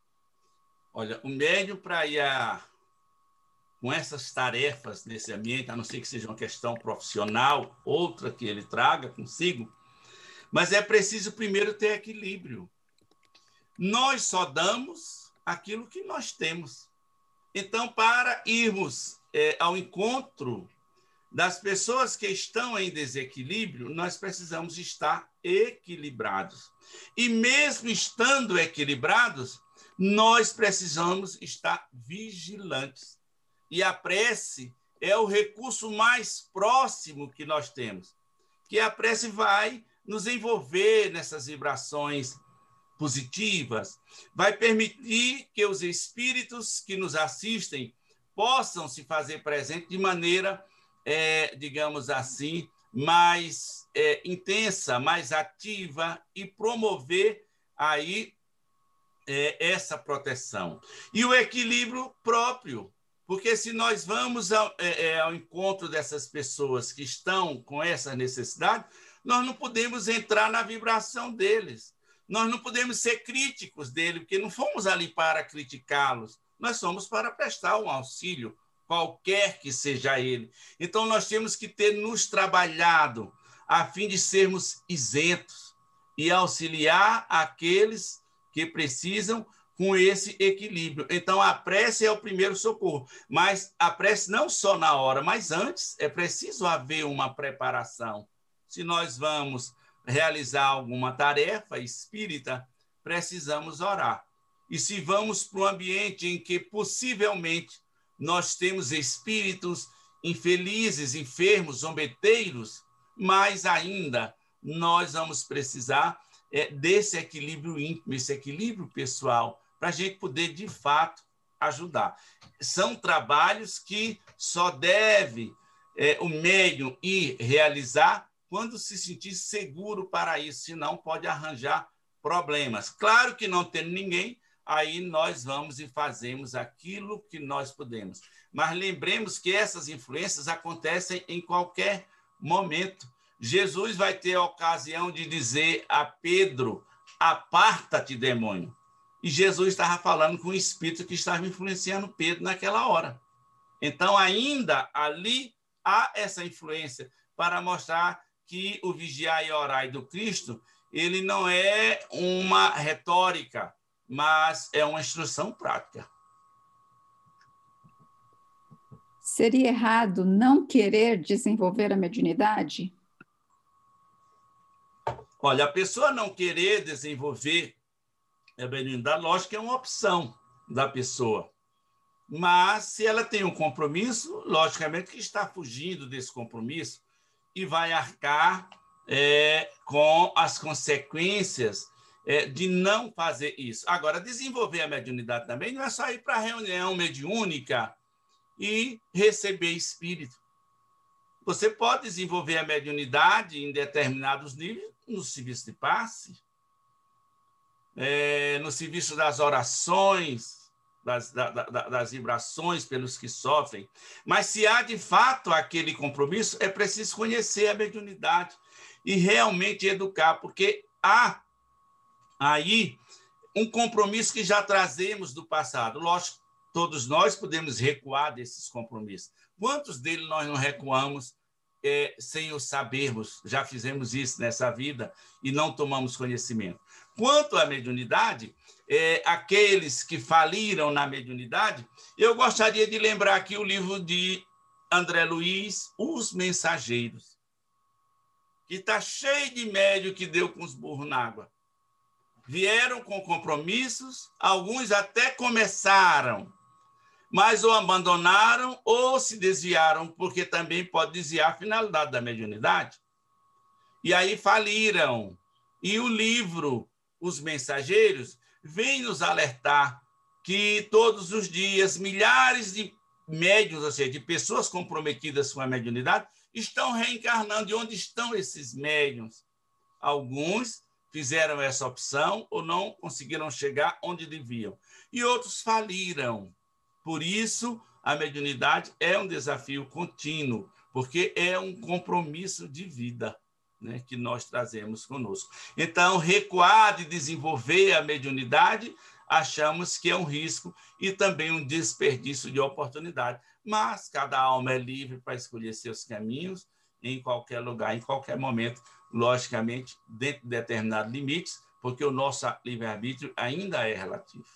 Olha, o médium para ir a, com essas tarefas nesse ambiente, a não ser que seja uma questão profissional, outra que ele traga consigo, mas é preciso primeiro ter equilíbrio. Nós só damos aquilo que nós temos. Então, para irmos é, ao encontro das pessoas que estão em desequilíbrio, nós precisamos estar equilibrados. E mesmo estando equilibrados, nós precisamos estar vigilantes. E a prece é o recurso mais próximo que nós temos, que a prece vai nos envolver nessas vibrações positivas, vai permitir que os espíritos que nos assistem possam se fazer presente de maneira, é, digamos assim, mais é, intensa, mais ativa e promover aí é, essa proteção. E o equilíbrio próprio, porque se nós vamos ao, é, ao encontro dessas pessoas que estão com essa necessidade, nós não podemos entrar na vibração deles. Nós não podemos ser críticos dele, porque não fomos ali para criticá-los, nós somos para prestar um auxílio, qualquer que seja ele. Então, nós temos que ter nos trabalhado a fim de sermos isentos e auxiliar aqueles que precisam com esse equilíbrio. Então, a prece é o primeiro socorro, mas a prece não só na hora, mas antes é preciso haver uma preparação. Se nós vamos realizar alguma tarefa espírita, precisamos orar. E se vamos para um ambiente em que possivelmente nós temos espíritos infelizes, enfermos, zombeteiros, mais ainda nós vamos precisar é, desse equilíbrio íntimo, esse equilíbrio pessoal, para a gente poder, de fato, ajudar. São trabalhos que só deve é, o médium ir realizar quando se sentir seguro para isso, senão pode arranjar problemas. Claro que não tendo ninguém, aí nós vamos e fazemos aquilo que nós podemos. Mas lembremos que essas influências acontecem em qualquer momento. Jesus vai ter a ocasião de dizer a Pedro, aparta-te, demônio. E Jesus estava falando com o espírito que estava influenciando Pedro naquela hora. Então, ainda ali há essa influência para mostrar que o vigiar e orar do Cristo, ele não é uma retórica, mas é uma instrução prática. Seria errado não querer desenvolver a mediunidade? Olha, a pessoa não querer desenvolver a mediunidade, lógico que é uma opção da pessoa. Mas, se ela tem um compromisso, logicamente que está fugindo desse compromisso, e vai arcar é, com as consequências é, de não fazer isso. Agora, desenvolver a mediunidade também não é só ir para a reunião mediúnica e receber espírito. Você pode desenvolver a mediunidade em determinados níveis no serviço de passe, é, no serviço das orações, Das, da, da, das vibrações pelos que sofrem. Mas se há, de fato, aquele compromisso, é preciso conhecer a mediunidade e realmente educar, porque há aí um compromisso que já trazemos do passado. Lógico, todos nós podemos recuar desses compromissos. Quantos deles nós não recuamos é, sem o sabermos? Já fizemos isso nessa vida e não tomamos conhecimento. Quanto à mediunidade, é, aqueles que faliram na mediunidade, eu gostaria de lembrar aqui o livro de André Luiz, Os Mensageiros, que está cheio de médium que deu com os burros na água. Vieram com compromissos, alguns até começaram, mas ou abandonaram ou se desviaram, porque também pode desviar a finalidade da mediunidade. E aí faliram. E o livro Os Mensageiros vem nos alertar que todos os dias milhares de médiuns, ou seja, de pessoas comprometidas com a mediunidade, estão reencarnando. E onde estão esses médiuns? Alguns fizeram essa opção ou não conseguiram chegar onde deviam. E outros faliram, Por isso, a mediunidade é um desafio contínuo, porque é um compromisso de vida, né, que nós trazemos conosco. Então, recuar de desenvolver a mediunidade, achamos que é um risco e também um desperdício de oportunidade. Mas cada alma é livre para escolher seus caminhos em qualquer lugar, em qualquer momento, logicamente, dentro de determinados limites, porque o nosso livre-arbítrio ainda é relativo.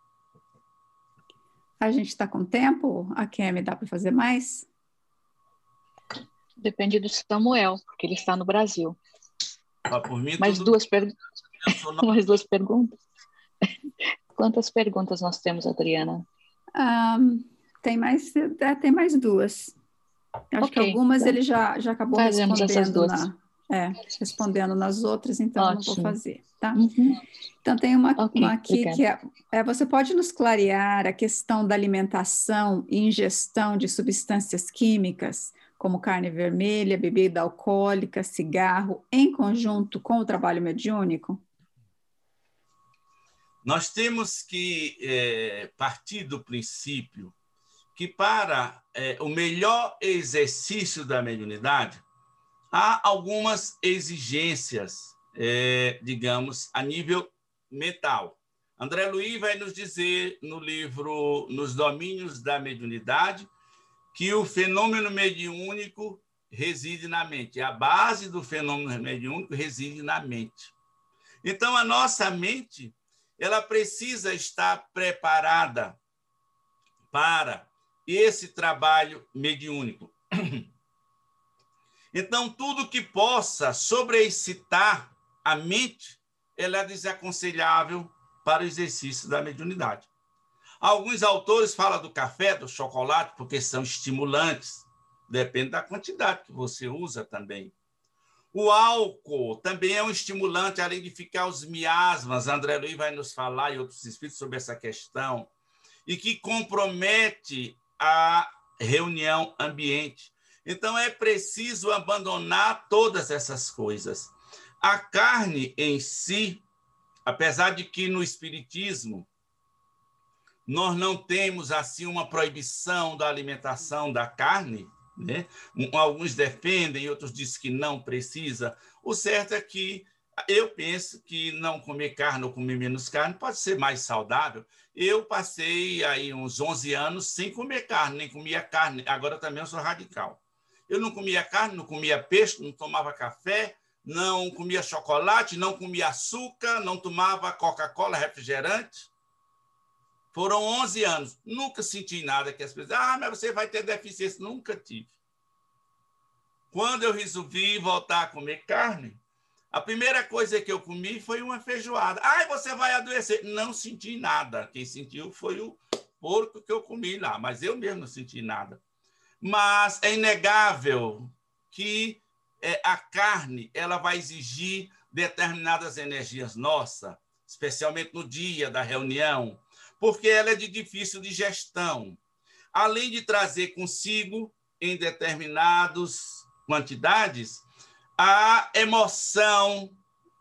A gente está com tempo? A Kemi, dá para fazer mais? Depende do Samuel, porque ele está no Brasil. Ah, por mim, mais, tudo... duas per... mais duas perguntas? Quantas perguntas nós temos, Adriana? Um, tem, mais, é, tem mais duas. Acho okay, que algumas então, ele já, já acabou respondendo, na, é, respondendo nas outras, então Ótimo. não vou fazer. Tá? Uhum. Então, tem uma, okay, uma aqui obrigada. que é, é: você pode nos clarear a questão da alimentação e ingestão de substâncias químicas, como carne vermelha, bebida alcoólica, cigarro, em conjunto com o trabalho mediúnico? Nós temos que é, partir do princípio que para é, o melhor exercício da mediunidade, há algumas exigências, é, digamos, a nível mental. André Luiz vai nos dizer no livro Nos Domínios da Mediunidade que o fenômeno mediúnico reside na mente. A base do fenômeno mediúnico reside na mente. Então, a nossa mente, ela precisa estar preparada para esse trabalho mediúnico. Então, tudo que possa sobreexcitar a mente, ela é desaconselhável para o exercício da mediunidade. Alguns autores falam do café, do chocolate, porque são estimulantes. Depende da quantidade que você usa também. O álcool também é um estimulante, além de ficar os miasmas. André Luiz vai nos falar, e outros espíritos, sobre essa questão, e que compromete a reunião ambiente. Então, é preciso abandonar todas essas coisas. A carne em si, apesar de que no Espiritismo nós não temos assim uma proibição da alimentação da carne, né? Alguns defendem, outros dizem que não precisa. O certo é que eu penso que não comer carne ou comer menos carne pode ser mais saudável. Eu passei aí uns onze anos sem comer carne, nem comia carne. Agora também eu sou radical. Eu não comia carne, não comia peixe, não tomava café, não comia chocolate, não comia açúcar, não tomava Coca-Cola, refrigerante. Foram onze anos. Nunca senti nada que as pessoas... Ah, mas você vai ter deficiência. Nunca tive. Quando eu resolvi voltar a comer carne, a primeira coisa que eu comi foi uma feijoada. Ah, você vai adoecer. Não senti nada. Quem sentiu foi o porco que eu comi lá, mas eu mesmo não senti nada. Mas é inegável que é, a carne ela vai exigir determinadas energias nossas, especialmente no dia da reunião, porque ela é de difícil digestão. Além de trazer consigo, em determinadas quantidades, a emoção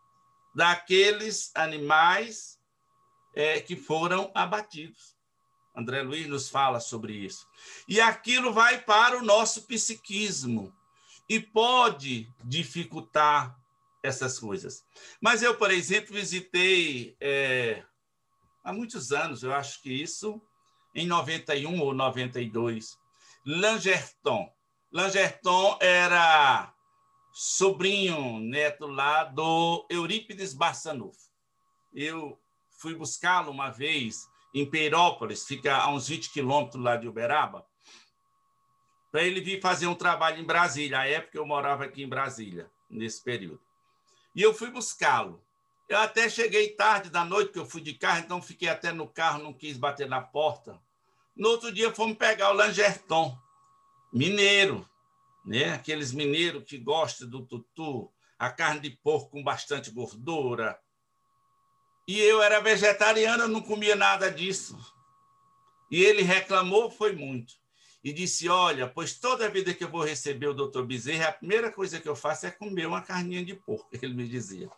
daqueles animais é, que foram abatidos. André Luiz nos fala sobre isso. E aquilo vai para o nosso psiquismo e pode dificultar essas coisas. Mas eu, por exemplo, visitei é, há muitos anos, eu acho que isso em noventa e um ou noventa e dois, Langerton. Langerton era sobrinho, neto lá do Eurípides Barçanufo. Eu fui buscá-lo uma vez em Peirópolis, fica a uns vinte quilômetros lá de Uberaba, para ele vir fazer um trabalho em Brasília. À época eu morava aqui em Brasília, nesse período. E eu fui buscá-lo. Eu até cheguei tarde da noite, porque eu fui de carro, então fiquei até no carro, não quis bater na porta. No outro dia fomos pegar o Langerton, mineiro, né? Aqueles mineiros que gostam do tutu, a carne de porco com bastante gordura. E eu era vegetariano, eu não comia nada disso. E ele reclamou, foi muito. E disse, olha, pois toda vida que eu vou receber o doutor Bezerra, a primeira coisa que eu faço é comer uma carninha de porco, ele me dizia.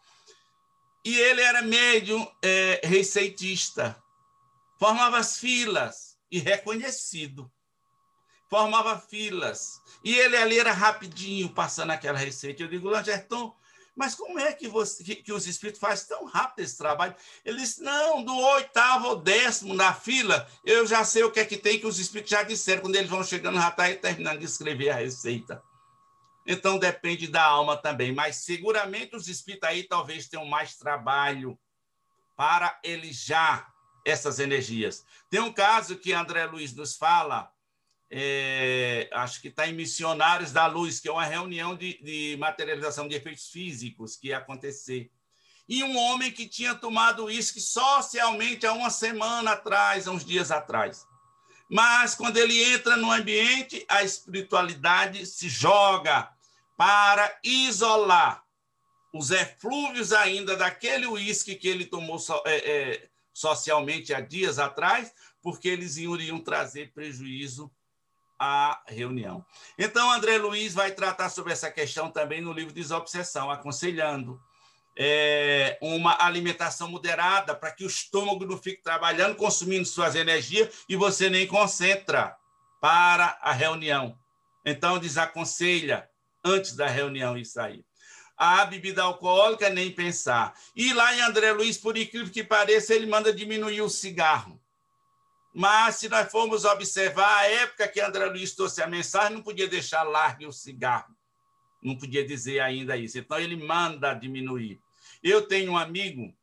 E ele era médium é, receitista, formava as filas e reconhecido. Formava filas. E ele ali era rapidinho passando aquela receita. Eu digo, Langerton, mas como é que, você, que, que os espíritos fazem tão rápido esse trabalho? Ele disse, não, do oitavo ao décimo na fila, eu já sei o que é que tem, que os espíritos já disseram. Quando eles vão chegando, já está terminando de escrever a receita. Então, depende da alma também. Mas, seguramente, os espíritos aí talvez tenham mais trabalho para elijar essas energias. Tem um caso que André Luiz nos fala, é, acho que está em Missionários da Luz, que é uma reunião de, de materialização de efeitos físicos que ia acontecer. E um homem que tinha tomado uísque socialmente há uma semana atrás, há uns dias atrás. Mas, quando ele entra no ambiente, a espiritualidade se joga para isolar os eflúvios ainda daquele uísque que ele tomou so, é, é, socialmente há dias atrás, porque eles iriam trazer prejuízo à reunião. Então, André Luiz vai tratar sobre essa questão também no livro Desobsessão, aconselhando É, uma alimentação moderada para que o estômago não fique trabalhando, consumindo suas energias e você nem concentra para a reunião. Então, desaconselha antes da reunião isso aí. A bebida alcoólica, nem pensar. E lá em André Luiz, por incrível que pareça, ele manda diminuir o cigarro. Mas, se nós formos observar, a época que André Luiz trouxe a mensagem, não podia deixar largue o cigarro. Não podia dizer ainda isso. Então, ele manda diminuir. Eu tenho um amigo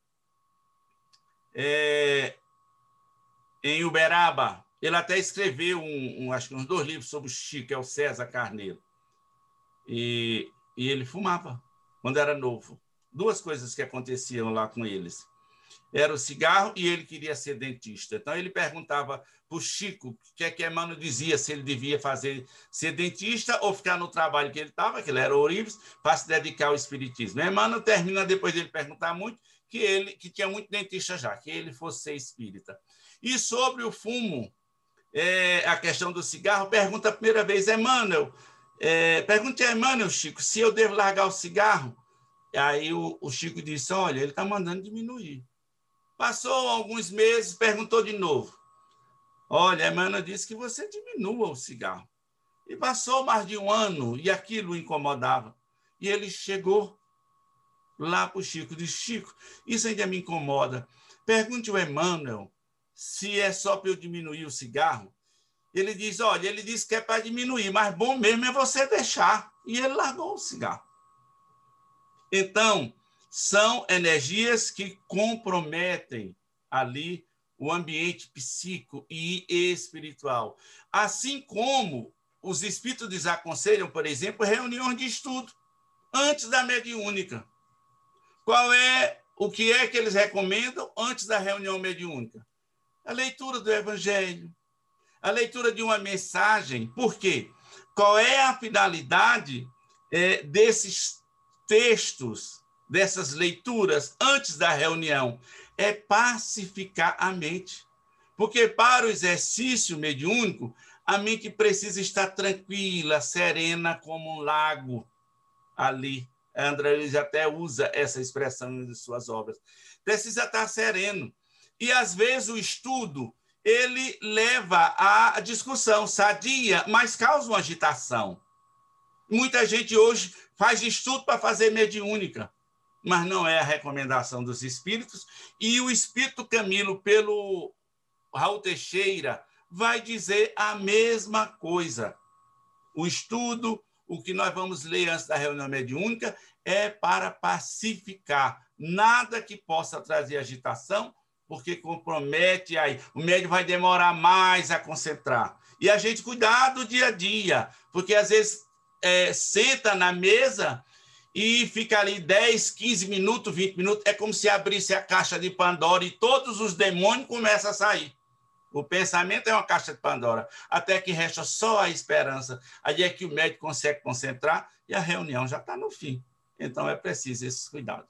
é, em Uberaba, ele até escreveu, um, um, acho que uns dois livros sobre o Chico, é o César Carneiro. E, e ele fumava quando era novo. Duas coisas que aconteciam lá com eles. Era o cigarro e ele queria ser dentista. Então, ele perguntava para o Chico o que é que Emmanuel dizia, se ele devia fazer, ser dentista ou ficar no trabalho que ele estava, que ele era ourives, para se dedicar ao espiritismo. Emmanuel termina, depois dele perguntar muito, que ele que tinha muito dentista já, que ele fosse ser espírita. E sobre o fumo, é, a questão do cigarro, pergunta a primeira vez, Emmanuel, é, pergunte a Emmanuel, Chico, se eu devo largar o cigarro. Aí o, o Chico disse, olha, ele está mandando diminuir. Passou alguns meses, perguntou de novo. Olha, a Emmanuel disse que você diminua o cigarro. E passou mais de um ano e aquilo o incomodava. E ele chegou lá para o Chico, disse, Chico, isso ainda me incomoda. Pergunte ao Emmanuel se é só para eu diminuir o cigarro. Ele diz, olha, ele disse que é para diminuir, mas bom mesmo é você deixar. E ele largou o cigarro. Então, são energias que comprometem ali o ambiente psíquico e espiritual. Assim como os espíritos desaconselham, por exemplo, reuniões de estudo antes da mediúnica. Qual é o que é que eles recomendam antes da reunião mediúnica? A leitura do Evangelho, a leitura de uma mensagem. Por quê? Qual é a finalidade é, desses textos, dessas leituras antes da reunião? É pacificar a mente. Porque para o exercício mediúnico, a mente precisa estar tranquila, serena como um lago ali. André Luiz até usa essa expressão em suas obras. Precisa estar sereno. E, às vezes, o estudo ele leva à discussão sadia, mas causa uma agitação. Muita gente hoje faz estudo para fazer mediúnica, mas não é a recomendação dos espíritos. E o espírito Camilo, pelo Raul Teixeira, vai dizer a mesma coisa. O estudo, o que nós vamos ler antes da reunião mediúnica, é para pacificar. Nada que possa trazer agitação, porque compromete aí. O médium vai demorar mais a concentrar. E a gente cuidar do dia a dia, porque às vezes é, senta na mesa e fica ali dez, quinze minutos, vinte minutos, é como se abrisse a caixa de Pandora e todos os demônios começam a sair. O pensamento é uma caixa de Pandora, até que resta só a esperança. Aí é que o médico consegue concentrar e a reunião já está no fim. Então, é preciso esses cuidados.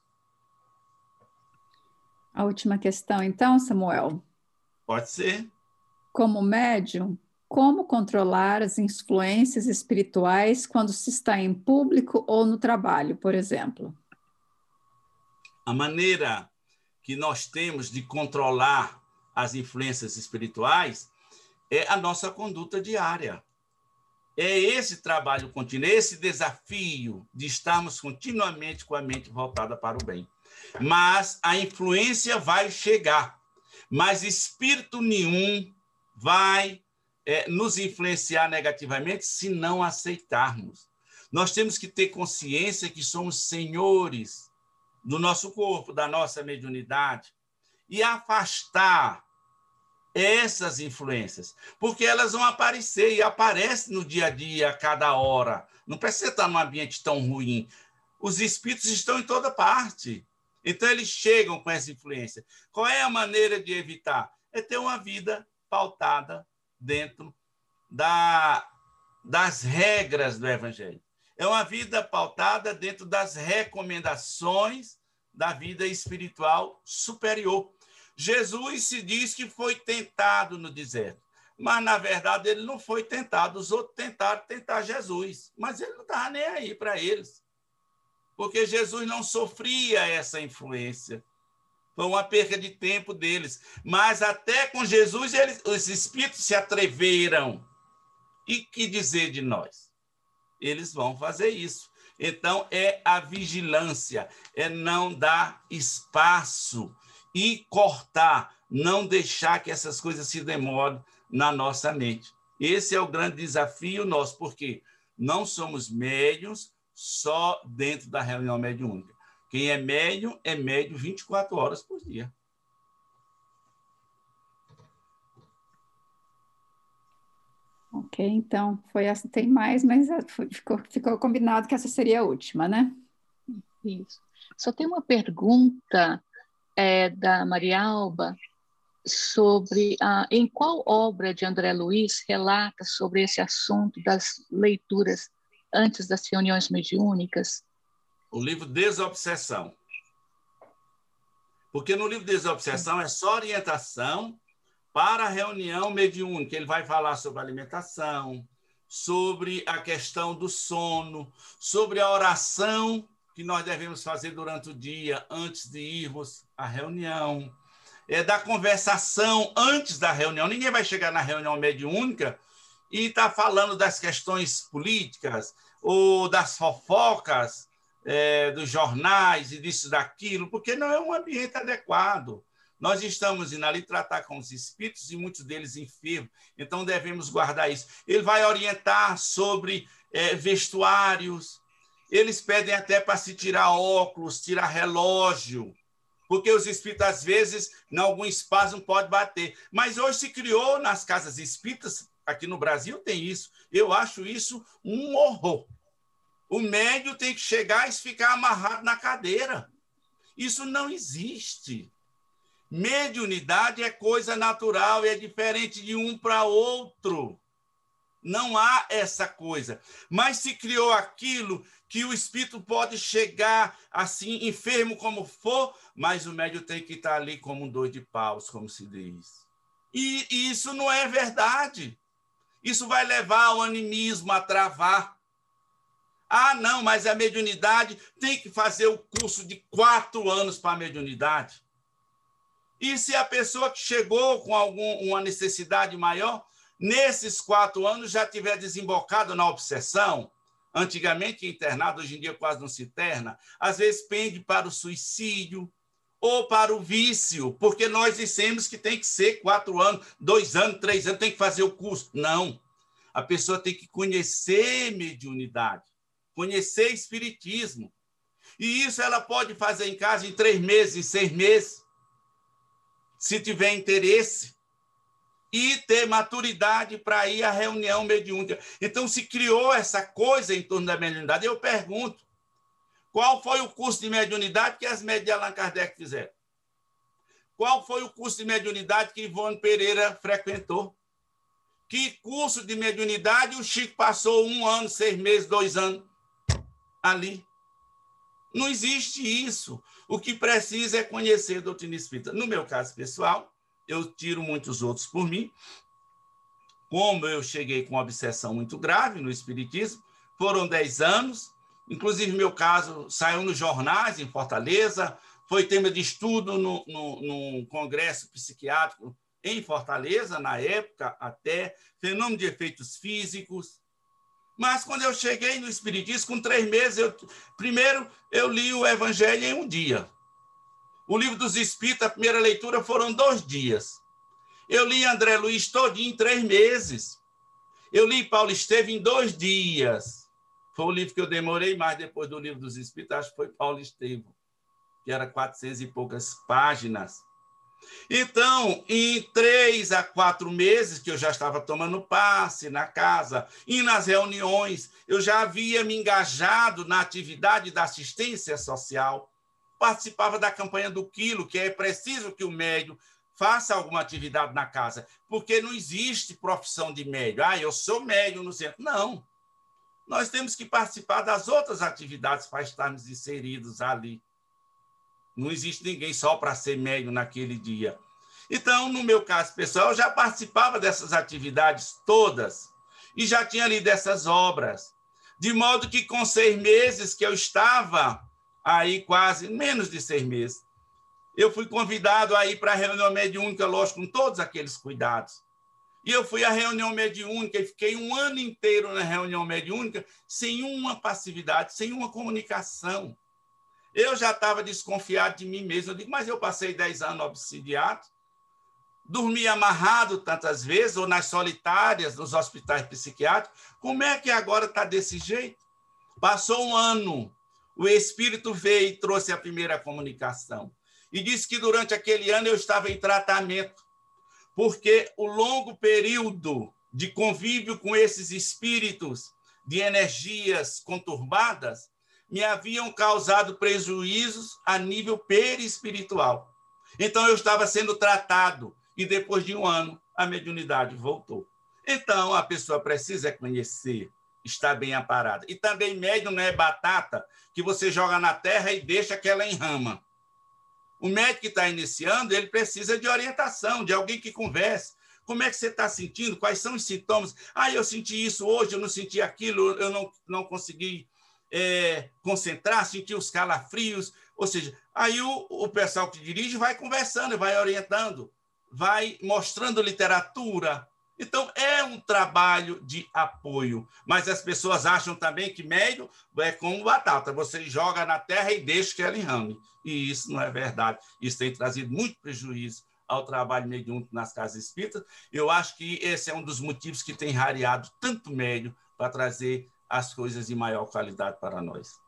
A última questão, então, Samuel. Pode ser. Como médium, como controlar as influências espirituais quando se está em público ou no trabalho, por exemplo? A maneira que nós temos de controlar as influências espirituais é a nossa conduta diária. É esse trabalho contínuo, esse desafio de estarmos continuamente com a mente voltada para o bem. Mas a influência vai chegar, mas espírito nenhum vai é, nos influenciar negativamente se não aceitarmos. Nós temos que ter consciência que somos senhores do nosso corpo, da nossa mediunidade, e afastar essas influências, porque elas vão aparecer e aparecem no dia a dia, a cada hora. Não precisa estar num ambiente tão ruim. Os espíritos estão em toda parte. Então, eles chegam com essa influência. Qual é a maneira de evitar? É ter uma vida pautada dentro da, das regras do Evangelho. É uma vida pautada dentro das recomendações da vida espiritual superior. Jesus se diz que foi tentado no deserto, mas, na verdade, ele não foi tentado. Os outros tentaram tentar Jesus, mas ele não estava nem aí para eles, porque Jesus não sofria essa influência. Foi uma perca de tempo deles. Mas até com Jesus, eles, os espíritos se atreveram. E que dizer de nós? Eles vão fazer isso. Então, é a vigilância, é não dar espaço e cortar, não deixar que essas coisas se demorem na nossa mente. Esse é o grande desafio nosso, porque não somos médiuns só dentro da reunião mediúnica. Quem é médium é médium vinte e quatro horas por dia. Ok, então, foi essa, tem mais, mas ficou, ficou combinado que essa seria a última, né? Isso. Só tem uma pergunta é, da Maria Alba sobre a, em qual obra de André Luiz relata sobre esse assunto das leituras antes das reuniões mediúnicas? O livro Desobsessão. Porque no livro Desobsessão é só orientação para a reunião mediúnica. Ele vai falar sobre alimentação, sobre a questão do sono, sobre a oração que nós devemos fazer durante o dia antes de irmos à reunião, é da conversação antes da reunião. Ninguém vai chegar na reunião mediúnica e estar tá falando das questões políticas ou das fofocas é, dos jornais e disso, daquilo, porque não é um ambiente adequado. Nós estamos indo ali tratar com os espíritos e muitos deles enfermos, então devemos guardar isso. Ele vai orientar sobre é, vestuários, eles pedem até para se tirar óculos, tirar relógio, porque os espíritos, às vezes, em algum espaço não pode bater. Mas hoje se criou nas casas espíritas, aqui no Brasil tem isso. Eu acho isso um horror. O médium tem que chegar e ficar amarrado na cadeira. Isso não existe. Mediunidade é coisa natural e é diferente de um para outro. Não há essa coisa. Mas se criou aquilo que o espírito pode chegar assim, enfermo como for, mas o médium tem que estar ali como um dois de paus, como se diz. E, e isso não é verdade. Isso vai levar o animismo a travar. Ah, não, mas a mediunidade tem que fazer o curso de quatro anos para a mediunidade. E se a pessoa que chegou com alguma necessidade maior, nesses quatro anos já tiver desembocado na obsessão, antigamente internado, hoje em dia quase não se interna, às vezes pende para o suicídio ou para o vício, porque nós dissemos que tem que ser quatro anos, dois anos, três anos, tem que fazer o curso. Não. A pessoa tem que conhecer mediunidade, conhecer espiritismo. E isso ela pode fazer em casa em três meses, em seis meses, se tiver interesse, e ter maturidade para ir à reunião mediúnica. Então, se criou essa coisa em torno da mediunidade. Eu pergunto, qual foi o curso de mediunidade que as médias de Allan Kardec fizeram? Qual foi o curso de mediunidade que Ivone Pereira frequentou? Que curso de mediunidade o Chico passou um ano, seis meses, dois anos ali? Não existe isso. O que precisa é conhecer a doutrina espírita. No meu caso pessoal, eu tiro muitos outros por mim. Como eu cheguei com uma obsessão muito grave no espiritismo, foram dez anos, inclusive meu caso saiu nos jornais em Fortaleza, foi tema de estudo no, no, no congresso psiquiátrico em Fortaleza, na época, até fenômeno de efeitos físicos. Mas quando eu cheguei no Espiritismo, com três meses, eu, primeiro eu li o Evangelho em um dia. O Livro dos Espíritos, a primeira leitura, foram dois dias. Eu li André Luiz todinho em três meses. Eu li Paulo Estevam em dois dias. Foi o livro que eu demorei mais depois do Livro dos Espíritos, acho que foi Paulo Estevam, que era quatrocentas e poucas páginas. Então, em três a quatro meses que eu já estava tomando passe na casa e nas reuniões, eu já havia me engajado na atividade da assistência social, participava da campanha do quilo, que é preciso que o médium faça alguma atividade na casa, porque não existe profissão de médium. Ah, eu sou médium no centro. Não. Nós temos que participar das outras atividades para estarmos inseridos ali. Não existe ninguém só para ser médium naquele dia. Então, no meu caso pessoal, eu já participava dessas atividades todas e já tinha lido essas obras. De modo que, com seis meses que eu estava aí, quase menos de seis meses, eu fui convidado a ir para a reunião mediúnica, lógico, com todos aqueles cuidados. E eu fui à reunião mediúnica e fiquei um ano inteiro na reunião mediúnica sem uma passividade, sem uma comunicação. Eu já estava desconfiado de mim mesmo. Eu digo, mas eu passei dez anos obsidiado, dormi amarrado tantas vezes, ou nas solitárias, nos hospitais psiquiátricos. Como é que agora está desse jeito? Passou um ano, o Espírito veio e trouxe a primeira comunicação. E disse que durante aquele ano eu estava em tratamento, porque o longo período de convívio com esses espíritos de energias conturbadas me haviam causado prejuízos a nível perispiritual. Então, eu estava sendo tratado e, depois de um ano, a mediunidade voltou. Então, a pessoa precisa conhecer, estar bem amparada. E também, médium não é batata que você joga na terra e deixa que ela enrama. O médico que está iniciando, ele precisa de orientação, de alguém que converse. Como é que você está sentindo? Quais são os sintomas? Ah, eu senti isso hoje, eu não senti aquilo, eu não, não consegui é, concentrar, senti os calafrios. Ou seja, aí o, o pessoal que dirige vai conversando, vai orientando, vai mostrando literatura. Então, é um trabalho de apoio. Mas as pessoas acham também que médium é como batata. Você joga na terra e deixa que ela enrame. E isso não é verdade. Isso tem trazido muito prejuízo ao trabalho mediúnico nas casas espíritas. Eu acho que esse é um dos motivos que tem rareado tanto médium para trazer as coisas de maior qualidade para nós.